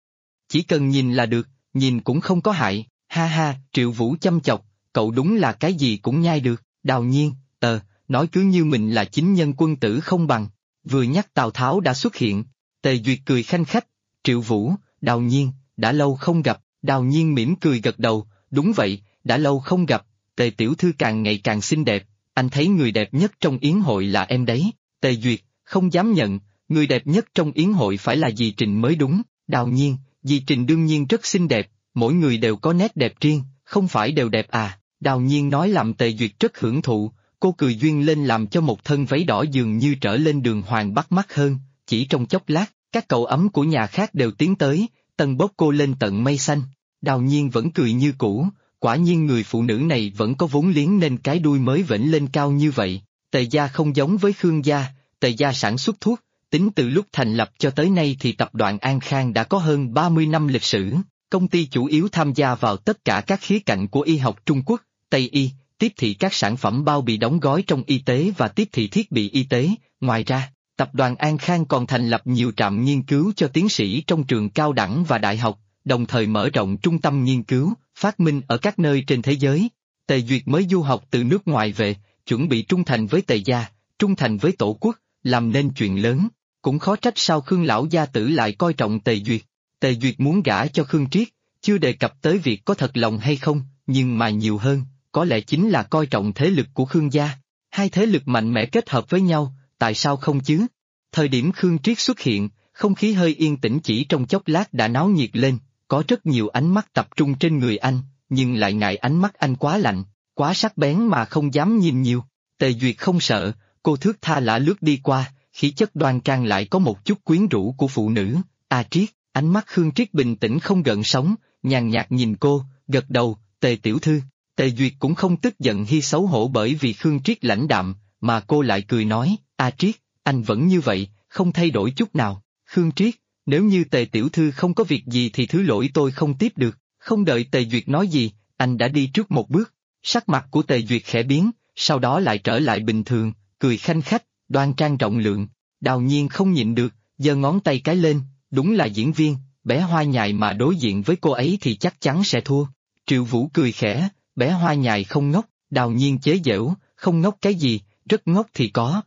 Chỉ cần nhìn là được, nhìn cũng không có hại, ha ha. Triệu Vũ chăm chọc, cậu đúng là cái gì cũng nhai được. Đào Nhiên, nói cứ như mình là chính nhân quân tử không bằng. Vừa nhắc Tào Tháo đã xuất hiện, Tề Duyệt cười khanh khách, Triệu Vũ, Đào Nhiên, đã lâu không gặp. Đào Nhiên mỉm cười gật đầu, đúng vậy, đã lâu không gặp, Tề tiểu thư càng ngày càng xinh đẹp, anh thấy người đẹp nhất trong yến hội là em đấy. Tề Duyệt, không dám nhận, người đẹp nhất trong yến hội phải là dì Trình mới đúng. Đào Nhiên, dì Trình đương nhiên rất xinh đẹp, mỗi người đều có nét đẹp riêng, không phải đều đẹp à? Đào Nhiên nói làm Tề Duyệt rất hưởng thụ, cô cười duyên lên làm cho một thân váy đỏ dường như trở lên đường hoàng bắt mắt hơn, chỉ trong chốc lát, các cậu ấm của nhà khác đều tiến tới, tâng bốc cô lên tận mây xanh. Đào Nhiên vẫn cười như cũ, quả nhiên người phụ nữ này vẫn có vốn liếng nên cái đuôi mới vểnh lên cao như vậy. Tề gia không giống với Khương gia, Tề gia sản xuất thuốc, tính từ lúc thành lập cho tới nay thì tập đoàn An Khang đã có hơn 30 năm lịch sử, công ty chủ yếu tham gia vào tất cả các khía cạnh của y học Trung Quốc, Tây y, tiếp thị các sản phẩm bao bì đóng gói trong y tế và tiếp thị thiết bị y tế. Ngoài ra, tập đoàn An Khang còn thành lập nhiều trạm nghiên cứu cho tiến sĩ trong trường cao đẳng và đại học, đồng thời mở rộng trung tâm nghiên cứu, phát minh ở các nơi trên thế giới. Tề Duyệt mới du học từ nước ngoài về, chuẩn bị trung thành với Tề gia, trung thành với tổ quốc, làm nên chuyện lớn. Cũng khó trách sao Khương lão gia tử lại coi trọng Tề Duyệt. Tề Duyệt muốn gả cho Khương Triết, chưa đề cập tới việc có thật lòng hay không, nhưng mà nhiều hơn, có lẽ chính là coi trọng thế lực của Khương gia. Hai thế lực mạnh mẽ kết hợp với nhau, tại sao không chứ? Thời điểm Khương Triết xuất hiện, không khí hơi yên tĩnh chỉ trong chốc lát đã náo nhiệt lên, có rất nhiều ánh mắt tập trung trên người anh, nhưng lại ngại ánh mắt anh quá lạnh, quá sắc bén mà không dám nhìn nhiều. Tề Duyệt không sợ, cô thướt tha lả lướt đi qua, khí chất đoan trang lại có một chút quyến rũ của phụ nữ. Triết, ánh mắt Khương Triết bình tĩnh không gợn sóng, nhàn nhạt nhìn cô, gật đầu, Tề tiểu thư. Tề Duyệt cũng không tức giận hay xấu hổ bởi vì Khương Triết lãnh đạm, mà cô lại cười nói, Triết, anh vẫn như vậy, không thay đổi chút nào. Khương Triết, nếu như Tề tiểu thư không có việc gì thì thứ lỗi tôi không tiếp được. Không đợi Tề Duyệt nói gì, anh đã đi trước một bước. Sắc mặt của Tề Duyệt khẽ biến, sau đó lại trở lại bình thường, cười khanh khách, đoan trang rộng lượng. Đào Nhiên không nhịn được, giơ ngón tay cái lên, đúng là diễn viên, bé Hoa Nhài mà đối diện với cô ấy thì chắc chắn sẽ thua. Triệu Vũ cười khẽ, bé Hoa Nhài không ngốc. Đào Nhiên chế giễu, không ngốc cái gì, rất ngốc thì có.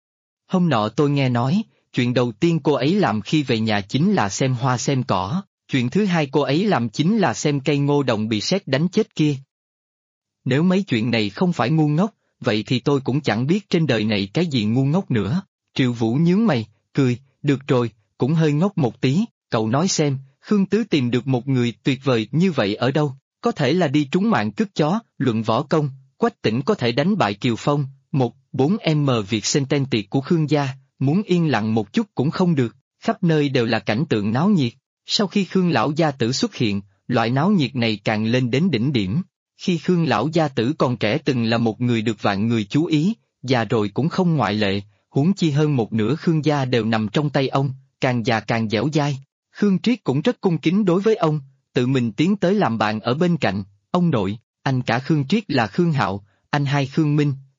Hôm nọ tôi nghe nói, chuyện đầu tiên cô ấy làm khi về nhà chính là xem hoa xem cỏ, chuyện thứ hai cô ấy làm chính là xem cây ngô đồng bị sét đánh chết kia. Nếu mấy chuyện này không phải ngu ngốc, vậy thì tôi cũng chẳng biết trên đời này cái gì ngu ngốc nữa. Triệu Vũ nhướng mày, cười, được rồi, cũng hơi ngốc một tí, cậu nói xem, Khương Tứ tìm được một người tuyệt vời như vậy ở đâu? Có thể là đi trúng mạng cướp chó, luận võ công, Quách Tĩnh có thể đánh bại Kiều Phong, 4M việc sinh tên tiệc của Khương gia, muốn yên lặng một chút cũng không được, khắp nơi đều là cảnh tượng náo nhiệt. Sau khi Khương lão gia tử xuất hiện, loại náo nhiệt này càng lên đến đỉnh điểm. Khi Khương lão gia tử còn trẻ từng là một người được vạn người chú ý, già rồi cũng không ngoại lệ, huống chi hơn một nửa Khương gia đều nằm trong tay ông, càng già càng dẻo dai. Khương Triết cũng rất cung kính đối với ông, tự mình tiến tới làm bạn ở bên cạnh. Ông nội, anh cả Khương Triết là Khương Hạo, anh hai Khương Minh,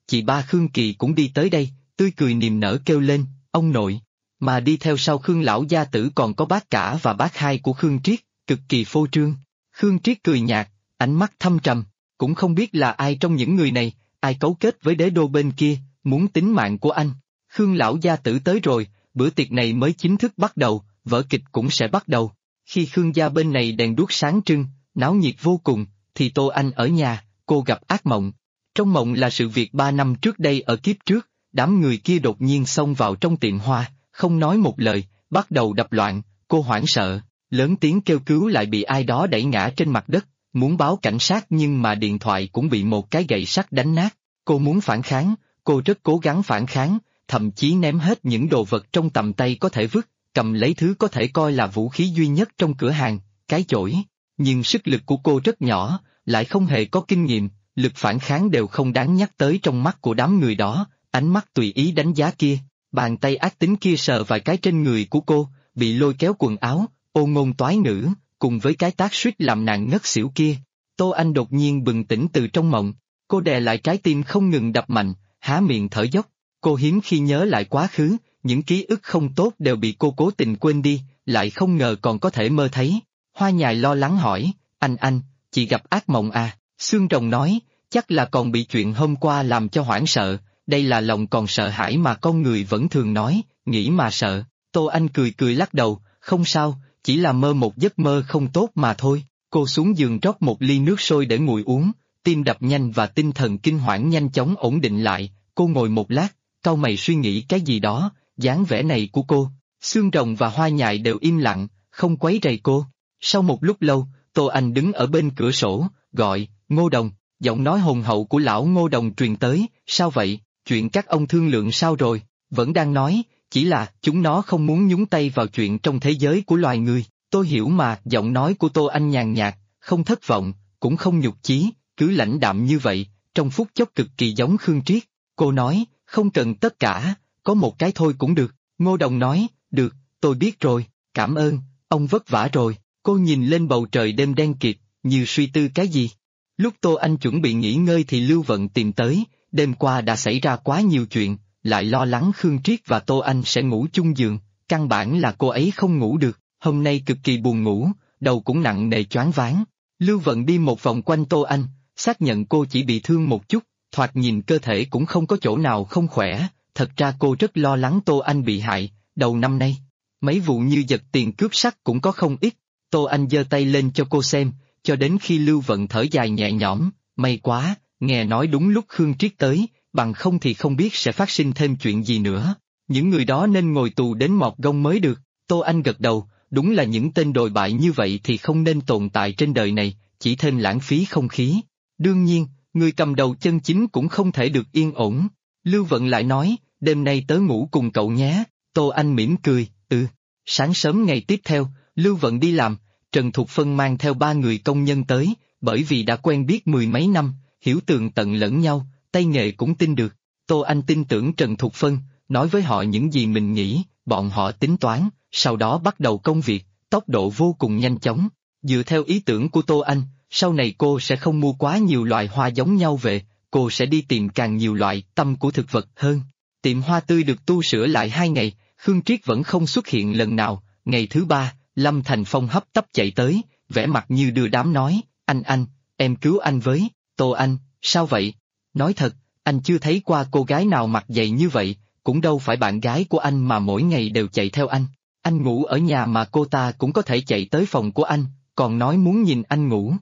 chị ba Khương Kỳ cũng đi tới đây, tươi cười niềm nở kêu lên, ông nội. Mà đi theo sau Khương lão gia tử còn có bác cả và bác hai của Khương Triết, cực kỳ phô trương. Khương Triết cười nhạt, ánh mắt thâm trầm, cũng không biết là ai trong những người này, ai cấu kết với đế đô bên kia, muốn tính mạng của anh. Khương lão gia tử tới rồi, bữa tiệc này mới chính thức bắt đầu, vở kịch cũng sẽ bắt đầu. Khi Khương gia bên này đèn đuốc sáng trưng, náo nhiệt vô cùng, thì Tô Anh ở nhà, cô gặp ác mộng. Trong mộng là sự việc 3 năm trước đây ở kiếp trước, đám người kia đột nhiên xông vào trong tiệm hoa, không nói một lời, bắt đầu đập loạn, cô hoảng sợ, lớn tiếng kêu cứu lại bị ai đó đẩy ngã trên mặt đất, muốn báo cảnh sát nhưng mà điện thoại cũng bị một cái gậy sắt đánh nát. Cô muốn phản kháng, cô rất cố gắng phản kháng, thậm chí ném hết những đồ vật trong tầm tay có thể vứt, cầm lấy thứ có thể coi là vũ khí duy nhất trong cửa hàng, cái chổi. Nhưng sức lực của cô rất nhỏ, lại không hề có kinh nghiệm, lực phản kháng đều không đáng nhắc tới trong mắt của đám người đó, ánh mắt tùy ý đánh giá kia, bàn tay ác tính kia sờ vài cái trên người của cô, bị lôi kéo quần áo, ô ngôn toái ngữ, cùng với cái tát suýt làm nàng ngất xỉu kia. Tô Anh đột nhiên bừng tỉnh từ trong mộng, cô đè lại trái tim không ngừng đập mạnh, há miệng thở dốc, cô hiếm khi nhớ lại quá khứ, những ký ức không tốt đều bị cô cố tình quên đi, lại không ngờ còn có thể mơ thấy. Hoa Nhài lo lắng hỏi, anh, chị gặp ác mộng à? Xương Rồng nói, chắc là còn bị chuyện hôm qua làm cho hoảng sợ, đây là lòng còn sợ hãi mà con người vẫn thường nói, nghĩ mà sợ. Tô Anh cười cười lắc đầu, không sao, chỉ là mơ một giấc mơ không tốt mà thôi. Cô xuống giường rót một ly nước sôi để nguội uống, tim đập nhanh và tinh thần kinh hoảng nhanh chóng ổn định lại, cô ngồi một lát, cau mày suy nghĩ cái gì đó, dáng vẻ này của cô. Xương Rồng và Hoa Nhài đều im lặng, không quấy rầy cô. Sau một lúc lâu, Tô Anh đứng ở bên cửa sổ, gọi, Ngô Đồng, giọng nói hùng hậu của lão Ngô Đồng truyền tới, sao vậy, chuyện các ông thương lượng sao rồi, vẫn đang nói, chỉ là chúng nó không muốn nhúng tay vào chuyện trong thế giới của loài người, tôi hiểu mà. Giọng nói của Tô Anh nhàn nhạt, không thất vọng, cũng không nhục chí, cứ lãnh đạm như vậy, trong phút chốc cực kỳ giống Khương Triết. Cô nói, không cần tất cả, có một cái thôi cũng được. Ngô Đồng nói, được, tôi biết rồi, cảm ơn, ông vất vả rồi. Cô nhìn lên bầu trời đêm đen kịt, như suy tư cái gì. Lúc Tô Anh chuẩn bị nghỉ ngơi thì Lưu Vận tìm tới, đêm qua đã xảy ra quá nhiều chuyện, lại lo lắng Khương Triết và Tô Anh sẽ ngủ chung giường, căn bản là cô ấy không ngủ được, hôm nay cực kỳ buồn ngủ, đầu cũng nặng nề choáng váng. Lưu Vận đi một vòng quanh Tô Anh, xác nhận cô chỉ bị thương một chút, thoạt nhìn cơ thể cũng không có chỗ nào không khỏe, thật ra cô rất lo lắng Tô Anh bị hại, đầu năm nay, mấy vụ như giật tiền cướp sắc cũng có không ít. Tô Anh giơ tay lên cho cô xem, cho đến khi Lưu Vận thở dài nhẹ nhõm, may quá, nghe nói đúng lúc Khương Triết tới, bằng không thì không biết sẽ phát sinh thêm chuyện gì nữa. Những người đó nên ngồi tù đến mọt gông mới được. Tô Anh gật đầu, đúng là những tên đồi bại như vậy thì không nên tồn tại trên đời này, chỉ thêm lãng phí không khí. Đương nhiên, người cầm đầu chân chính cũng không thể được yên ổn. Lưu Vận lại nói, đêm nay tớ ngủ cùng cậu nhé. Tô Anh mỉm cười, Sáng sớm ngày tiếp theo, Lưu Vận đi làm, Trần Thục Phân mang theo 3 người công nhân tới, bởi vì đã quen biết mười mấy năm, hiểu tường tận lẫn nhau, tay nghề cũng tin được. Tô Anh tin tưởng Trần Thục Phân, nói với họ những gì mình nghĩ, bọn họ tính toán, sau đó bắt đầu công việc, tốc độ vô cùng nhanh chóng. Dựa theo ý tưởng của Tô Anh, sau này cô sẽ không mua quá nhiều loại hoa giống nhau về, cô sẽ đi tìm càng nhiều loại tâm của thực vật hơn. Tiệm hoa tươi được tu sửa lại 2 ngày, Khương Triết vẫn không xuất hiện lần nào. Ngày thứ 3, Lâm Thành Phong hấp tấp chạy tới, vẻ mặt như đưa đám nói, anh, em cứu anh với. Tô Anh, sao vậy? Nói thật, anh chưa thấy qua cô gái nào mặt dày như vậy, cũng đâu phải bạn gái của anh mà mỗi ngày đều chạy theo anh. Anh ngủ ở nhà mà cô ta cũng có thể chạy tới phòng của anh, còn nói muốn nhìn anh ngủ.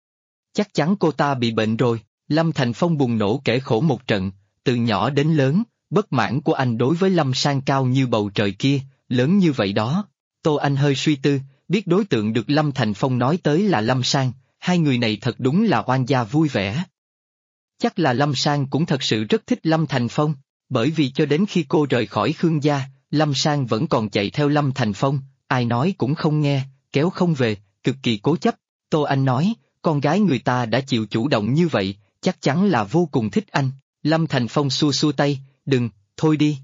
Chắc chắn cô ta bị bệnh rồi. Lâm Thành Phong bùng nổ kể khổ một trận, từ nhỏ đến lớn, bất mãn của anh đối với Lâm Sang cao như bầu trời kia, lớn như vậy đó. Tô Anh hơi suy tư, biết đối tượng được Lâm Thành Phong nói tới là Lâm Sang, hai người này thật đúng là oan gia vui vẻ. Chắc là Lâm Sang cũng thật sự rất thích Lâm Thành Phong, bởi vì cho đến khi cô rời khỏi Khương gia, Lâm Sang vẫn còn chạy theo Lâm Thành Phong, ai nói cũng không nghe, kéo không về, cực kỳ cố chấp. Tô Anh nói, con gái người ta đã chịu chủ động như vậy, chắc chắn là vô cùng thích anh. Lâm Thành Phong xua xua tay, đừng, thôi đi.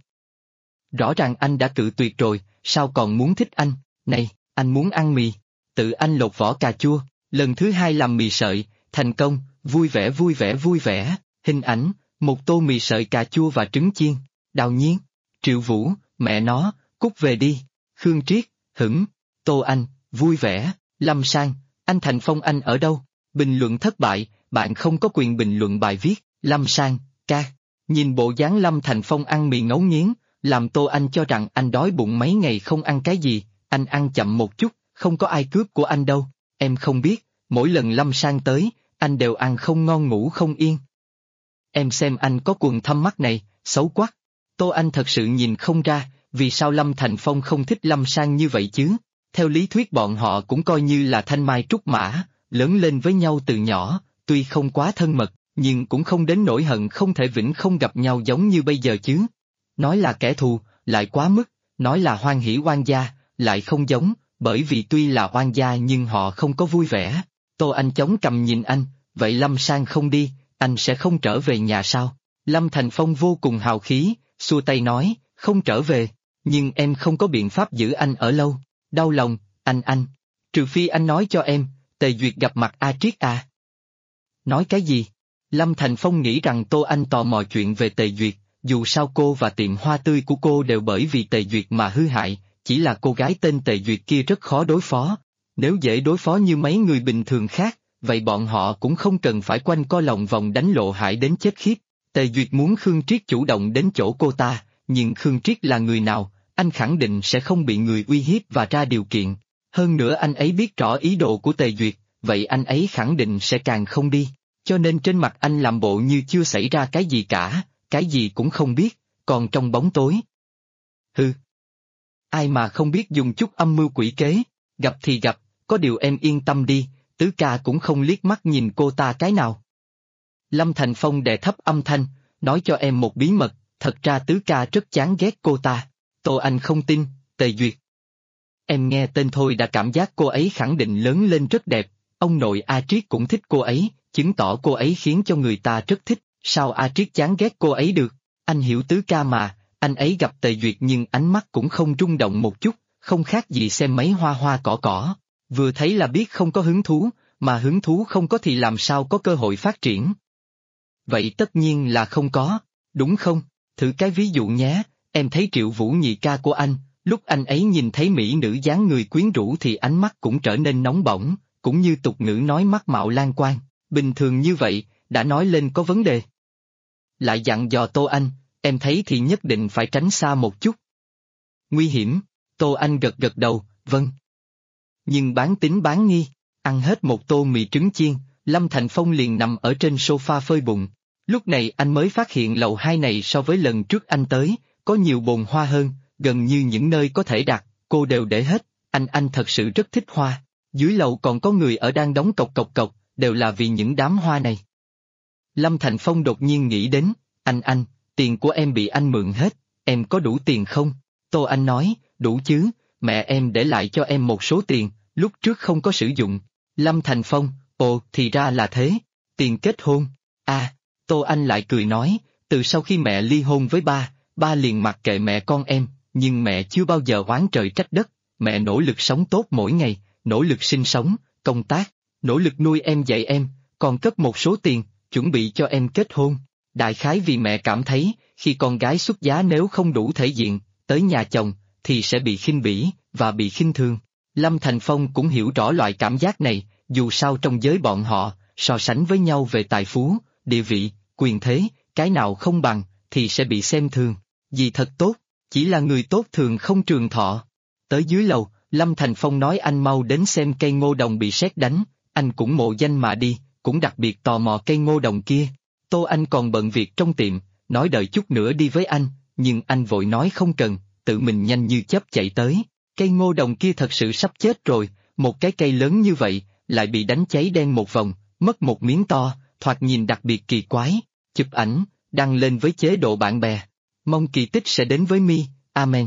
Rõ ràng anh đã cự tuyệt rồi, sao còn muốn thích anh? Này, anh muốn ăn mì. Tự anh lột vỏ cà chua, lần thứ 2 làm mì sợi, thành công, vui vẻ. Hình ảnh, một tô mì sợi cà chua và trứng chiên. Đào Nhiên, Triệu Vũ, mẹ nó, cút về đi. Khương Triết, hửng. Tô Anh, vui vẻ. Lâm Sang, anh Thành Phong anh ở đâu? Bình luận thất bại, bạn không có quyền bình luận bài viết. Lâm Sang, ca. Nhìn bộ dáng Lâm Thành Phong ăn mì ngấu nghiến, làm Tô Anh cho rằng anh đói bụng mấy ngày không ăn cái gì, anh ăn chậm một chút, không có ai cướp của anh đâu, em không biết, mỗi lần Lâm Sang tới, anh đều ăn không ngon ngủ không yên. Em xem anh có quần thâm mắt này, xấu quá. Tô Anh thật sự nhìn không ra, vì sao Lâm Thành Phong không thích Lâm Sang như vậy chứ? Theo lý thuyết bọn họ cũng coi như là thanh mai trúc mã, lớn lên với nhau từ nhỏ, tuy không quá thân mật, nhưng cũng không đến nỗi hận không thể vĩnh không gặp nhau giống như bây giờ chứ. Nói là kẻ thù, lại quá mức, nói là hoan hỷ oan gia, lại không giống, bởi vì tuy là oan gia nhưng họ không có vui vẻ. Tô Anh chống cằm nhìn anh, vậy Lâm Sang không đi, anh sẽ không trở về nhà sao? Lâm Thành Phong vô cùng hào khí, xua tay nói, không trở về, nhưng em không có biện pháp giữ anh ở lâu. Đau lòng, anh. Trừ phi anh nói cho em, Tề Duyệt gặp mặt A Triết à? Nói cái gì? Lâm Thành Phong nghĩ rằng Tô Anh tò mò chuyện về Tề Duyệt, dù sao cô và tiệm hoa tươi của cô đều bởi vì Tề Duyệt mà hư hại, chỉ là cô gái tên Tề Duyệt kia rất khó đối phó. Nếu dễ đối phó như mấy người bình thường khác, vậy bọn họ cũng không cần phải quanh co lòng vòng đánh Lộ Hải đến chết khiếp. Tề Duyệt muốn Khương Triết chủ động đến chỗ cô ta, nhưng Khương Triết là người nào, anh khẳng định sẽ không bị người uy hiếp và ra điều kiện. Hơn nữa anh ấy biết rõ ý đồ của Tề Duyệt, vậy anh ấy khẳng định sẽ càng không đi. Cho nên trên mặt anh làm bộ như chưa xảy ra cái gì cả, cái gì cũng không biết, còn trong bóng tối. Hừ. Ai mà không biết dùng chút âm mưu quỷ kế, gặp thì gặp, có điều em yên tâm đi, Tứ ca cũng không liếc mắt nhìn cô ta cái nào. Lâm Thành Phong đè thấp âm thanh, nói cho em một bí mật, thật ra Tứ ca rất chán ghét cô ta. Tô Anh không tin, Tề Duyệt. Em nghe tên thôi đã cảm giác cô ấy khẳng định lớn lên rất đẹp, ông nội A Triết cũng thích cô ấy, chứng tỏ cô ấy khiến cho người ta rất thích, sao A Triết chán ghét cô ấy được? Anh hiểu Tứ ca mà, anh ấy gặp Tề Duyệt nhưng ánh mắt cũng không rung động một chút, không khác gì xem mấy hoa hoa cỏ, vừa thấy là biết không có hứng thú, mà hứng thú không có thì làm sao có cơ hội phát triển. Vậy tất nhiên là không có, đúng không? Thử cái ví dụ nhé, em thấy Triệu Vũ nhị ca của anh, lúc anh ấy nhìn thấy mỹ nữ dáng người quyến rũ thì ánh mắt cũng trở nên nóng bỏng, cũng như tục ngữ nói mắt mạo lan quan, bình thường như vậy, đã nói lên có vấn đề. Lại dặn dò Tô Anh, em thấy thì nhất định phải tránh xa một chút. Nguy hiểm, Tô Anh gật gật đầu, vâng. Nhưng bán tín bán nghi, ăn hết một tô mì trứng chiên, Lâm Thành Phong liền nằm ở trên sofa phơi bụng. Lúc này anh mới phát hiện lầu 2 này so với lần trước anh tới, có nhiều bồn hoa hơn, gần như những nơi có thể đặt, cô đều để hết, anh thật sự rất thích hoa. Dưới lầu còn có người ở đang đóng cộc cộc cộc, đều là vì những đám hoa này. Lâm Thành Phong đột nhiên nghĩ đến, anh, tiền của em bị anh mượn hết, em có đủ tiền không? Tô Anh nói, đủ chứ, mẹ em để lại cho em một số tiền, lúc trước không có sử dụng. Lâm Thành Phong, ồ thì ra là thế, tiền kết hôn. À, Tô Anh lại cười nói, từ sau khi mẹ ly hôn với ba liền mặc kệ mẹ con em, nhưng mẹ chưa bao giờ oán trời trách đất, mẹ nỗ lực sống tốt mỗi ngày, nỗ lực sinh sống, công tác, nỗ lực nuôi em dạy em, còn cất một số tiền, chuẩn bị cho em kết hôn. Đại khái vì mẹ cảm thấy, khi con gái xuất giá nếu không đủ thể diện, tới nhà chồng, thì sẽ bị khinh bỉ, và bị khinh thường. Lâm Thành Phong cũng hiểu rõ loại cảm giác này, dù sao trong giới bọn họ, so sánh với nhau về tài phú, địa vị, quyền thế, cái nào không bằng, thì sẽ bị xem thường. Vì thật tốt, chỉ là người tốt thường không trường thọ. Tới dưới lầu, Lâm Thành Phong nói anh mau đến xem cây ngô đồng bị sét đánh, anh cũng mộ danh mà đi, cũng đặc biệt tò mò cây ngô đồng kia. Tô Anh còn bận việc trong tiệm, nói đợi chút nữa đi với anh, nhưng anh vội nói không cần, tự mình nhanh như chớp chạy tới. Cây ngô đồng kia thật sự sắp chết rồi, một cái cây lớn như vậy, lại bị đánh cháy đen một vòng, mất một miếng to, thoạt nhìn đặc biệt kỳ quái. Chụp ảnh, đăng lên với chế độ bạn bè. Mong kỳ tích sẽ đến với mi, amen.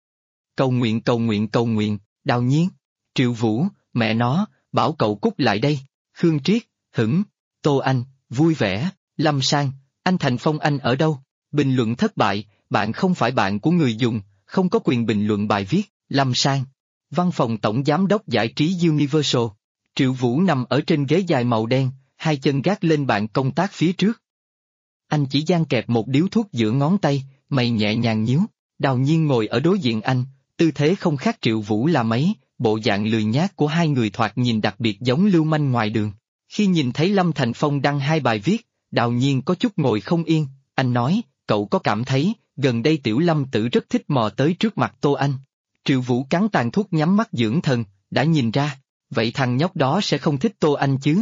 Cầu nguyện, Đào Nhiên, Triệu Vũ, mẹ nó, bảo cậu cút lại đây. Khương Triết, hửng. Tô Anh, vui vẻ. Lâm Sang, anh Thành Phong anh ở đâu? Bình luận thất bại, bạn không phải bạn của người dùng, không có quyền bình luận bài viết. Lâm Sang, văn phòng tổng giám đốc giải trí Universal. Triệu Vũ nằm ở trên ghế dài màu đen, hai chân gác lên bàn công tác phía trước. Anh chỉ dang kẹp một điếu thuốc giữa ngón tay, mày nhẹ nhàng nhíu. Đào Nhiên ngồi ở đối diện anh, tư thế không khác Triệu Vũ là mấy, bộ dạng lười nhác của hai người thoạt nhìn đặc biệt giống lưu manh ngoài đường. Khi nhìn thấy Lâm Thành Phong đăng hai bài viết, Đào Nhiên có chút ngồi không yên, anh nói, cậu có cảm thấy, gần đây Tiểu Lâm Tử rất thích mò tới trước mặt Tô Anh. Triệu Vũ cắn tàn thuốc nhắm mắt dưỡng thần, đã nhìn ra, vậy thằng nhóc đó sẽ không thích Tô Anh chứ?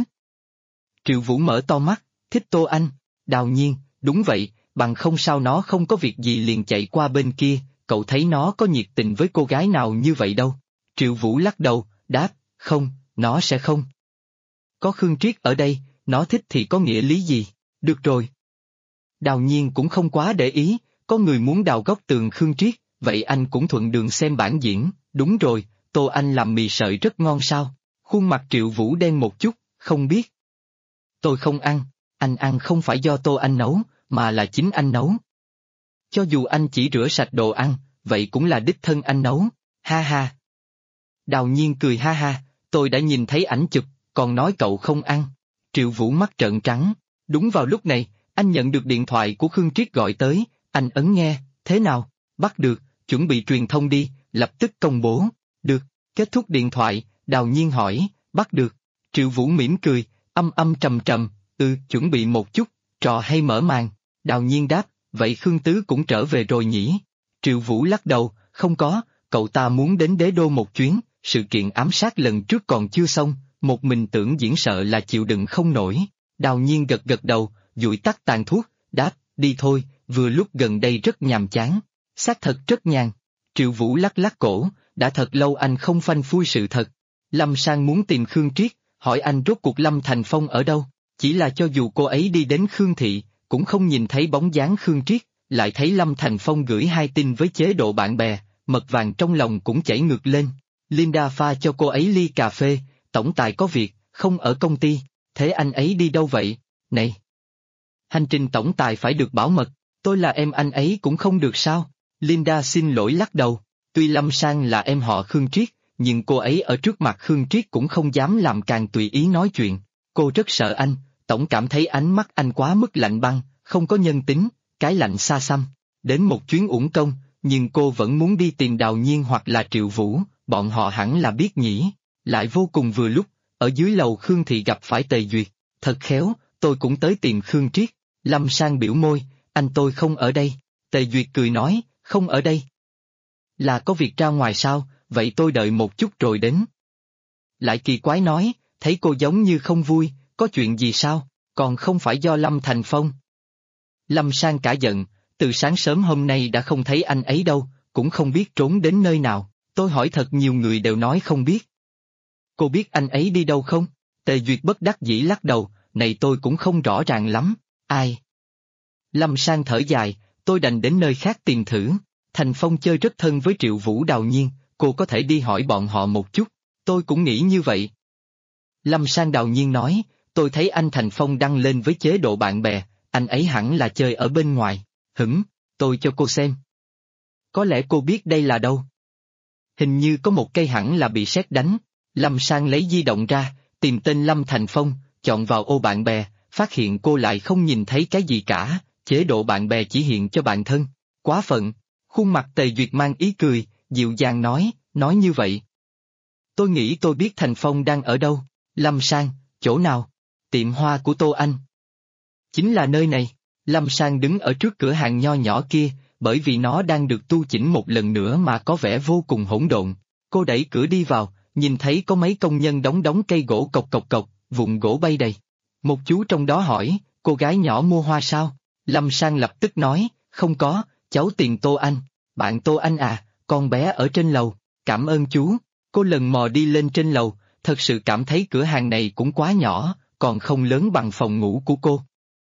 Triệu Vũ mở to mắt, thích Tô Anh, Đào Nhiên, đúng vậy, bằng không sao nó không có việc gì liền chạy qua bên kia, cậu thấy nó có nhiệt tình với cô gái nào như vậy đâu. Triệu Vũ lắc đầu, đáp, không, nó sẽ không. Có Khương Triết ở đây, nó thích thì có nghĩa lý gì, được rồi. Đào Nhiên cũng không quá để ý, có người muốn đào góc tường Khương Triết, vậy anh cũng thuận đường xem bản diễn, đúng rồi, Tô Anh làm mì sợi rất ngon sao? Khuôn mặt Triệu Vũ đen một chút, không biết. Tôi không ăn, anh ăn không phải do Tô Anh nấu, mà là chính anh nấu. Cho dù anh chỉ rửa sạch đồ ăn, vậy cũng là đích thân anh nấu, ha ha. Đào Nhiên cười ha ha, tôi đã nhìn thấy ảnh chụp, còn nói cậu không ăn. Triệu Vũ mắt trợn trắng, đúng vào lúc này, anh nhận được điện thoại của Khương Triết gọi tới, anh ấn nghe, thế nào, bắt được, chuẩn bị truyền thông đi, lập tức công bố, được, kết thúc điện thoại, Đào Nhiên hỏi, bắt được, Triệu Vũ mỉm cười, âm trầm trầm, chuẩn bị một chút, trò hay mở màn, Đào Nhiên đáp, vậy Khương Tứ cũng trở về rồi nhỉ? Triệu Vũ lắc đầu, không có, cậu ta muốn đến Đế Đô một chuyến, sự kiện ám sát lần trước còn chưa xong, một mình Tưởng Diễn sợ là chịu đựng không nổi. Đào Nhiên gật gật đầu, dụi tắt tàn thuốc, đáp, đi thôi, vừa lúc gần đây rất nhàm chán, xác thật rất nhàn. Triệu Vũ lắc lắc cổ, đã thật lâu anh không phanh phui sự thật. Lâm Sang muốn tìm Khương Triết, hỏi anh rốt cuộc Lâm Thành Phong ở đâu, chỉ là cho dù cô ấy đi đến Khương Thị, cũng không nhìn thấy bóng dáng Khương Triết, lại thấy Lâm Thành Phong gửi hai tin với chế độ bạn bè, mật vàng trong lòng cũng chảy ngược lên. Linda pha cho cô ấy ly cà phê, tổng tài có việc, không ở công ty, thế anh ấy đi đâu vậy? Này! Hành trình tổng tài phải được bảo mật, tôi là em anh ấy cũng không được sao? Linda xin lỗi lắc đầu, tuy Lâm Sang là em họ Khương Triết, nhưng cô ấy ở trước mặt Khương Triết cũng không dám làm càng tùy ý nói chuyện, cô rất sợ anh, tổng cảm thấy ánh mắt anh quá mức lạnh băng, không có nhân tính, cái lạnh xa xăm. Đến một chuyến uổng công, nhưng cô vẫn muốn đi tìm Đào Nhiên hoặc là Triệu Vũ, bọn họ hẳn là biết nhỉ. Lại vô cùng vừa lúc, ở dưới lầu Khương Thị gặp phải Tề Duyệt, thật khéo, tôi cũng tới tìm Khương Triết. Lâm Sang biểu môi, anh tôi không ở đây. Tề Duyệt cười nói, không ở đây. Là có việc ra ngoài sao, vậy tôi đợi một chút rồi đến. Lại kỳ quái nói, thấy cô giống như không vui, có chuyện gì sao, còn không phải do Lâm Thành Phong. Lâm Sang cả giận, từ sáng sớm hôm nay đã không thấy anh ấy đâu, cũng không biết trốn đến nơi nào, tôi hỏi thật nhiều người đều nói không biết. Cô biết anh ấy đi đâu không? Tề Duyệt bất đắc dĩ lắc đầu, này tôi cũng không rõ ràng lắm, ai? Lâm Sang thở dài, tôi đành đến nơi khác tìm thử, Thành Phong chơi rất thân với Triệu Vũ Đào Nhiên, cô có thể đi hỏi bọn họ một chút, tôi cũng nghĩ như vậy. Lâm Sang Đào Nhiên nói, tôi thấy anh Thành Phong đăng lên với chế độ bạn bè, anh ấy hẳn là chơi ở bên ngoài, tôi cho cô xem. Có lẽ cô biết đây là đâu? Hình như có một cây hẳn là bị sét đánh. Lâm Sang lấy di động ra, tìm tên Lâm Thành Phong, chọn vào ô bạn bè, phát hiện cô lại không nhìn thấy cái gì cả, chế độ bạn bè chỉ hiện cho bạn thân. Quá phận, khuôn mặt Tề Duyệt mang ý cười, dịu dàng nói như vậy. Tôi nghĩ tôi biết Thành Phong đang ở đâu. Lâm Sang, chỗ nào? Tiệm hoa của Tô Anh. Chính là nơi này. Lâm Sang đứng ở trước cửa hàng nho nhỏ kia, bởi vì nó đang được tu chỉnh một lần nữa mà có vẻ vô cùng hỗn độn. Cô đẩy cửa đi vào, nhìn thấy có mấy công nhân đóng cây gỗ cộc cộc cộc, vụn gỗ bay đầy. Một chú trong đó hỏi, cô gái nhỏ mua hoa sao? Lâm Sang lập tức nói, không có, cháu tìm Tô Anh. Bạn Tô Anh à, con bé ở trên lầu, cảm ơn chú. Cô lần mò đi lên trên lầu, thật sự cảm thấy cửa hàng này cũng quá nhỏ, còn không lớn bằng phòng ngủ của cô.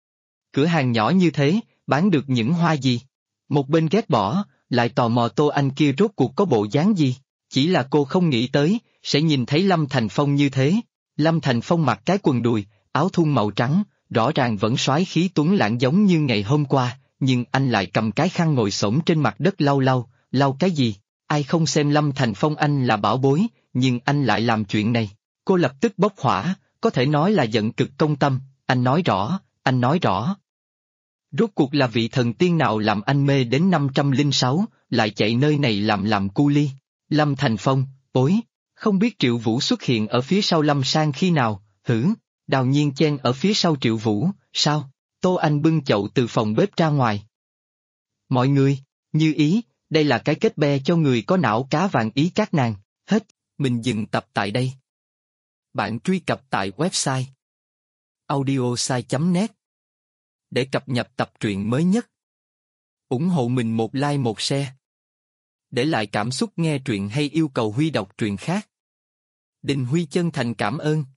Cửa hàng nhỏ như thế, bán được những hoa gì? Một bên ghét bỏ, lại tò mò Tô Anh kia rốt cuộc có bộ dáng gì? Chỉ là cô không nghĩ tới, sẽ nhìn thấy Lâm Thành Phong như thế. Lâm Thành Phong mặc cái quần đùi, áo thun màu trắng, rõ ràng vẫn soái khí tuấn lãng giống như ngày hôm qua, nhưng anh lại cầm cái khăn ngồi xổm trên mặt đất lau cái gì? Ai không xem Lâm Thành Phong anh là bảo bối, nhưng anh lại làm chuyện này. Cô lập tức bốc hỏa, có thể nói là giận cực công tâm, anh nói rõ. Rốt cuộc là vị thần tiên nào làm anh mê đến 506, lại chạy nơi này làm cu ly? Lâm Thành Phong, ối, không biết Triệu Vũ xuất hiện ở phía sau Lâm Sang khi nào, hử? Đào Nhiên chen ở phía sau Triệu Vũ, sao? Tô Anh bưng chậu từ phòng bếp ra ngoài. Mọi người, như ý, đây là cái kết be cho người có não cá vàng ý các nàng, hết, mình dừng tập tại đây. Bạn truy cập tại website audiosai.net để cập nhật tập truyện mới nhất. Ủng hộ mình một like một share. Để lại cảm xúc nghe truyện hay yêu cầu Huy đọc truyện khác. Đình Huy chân thành cảm ơn.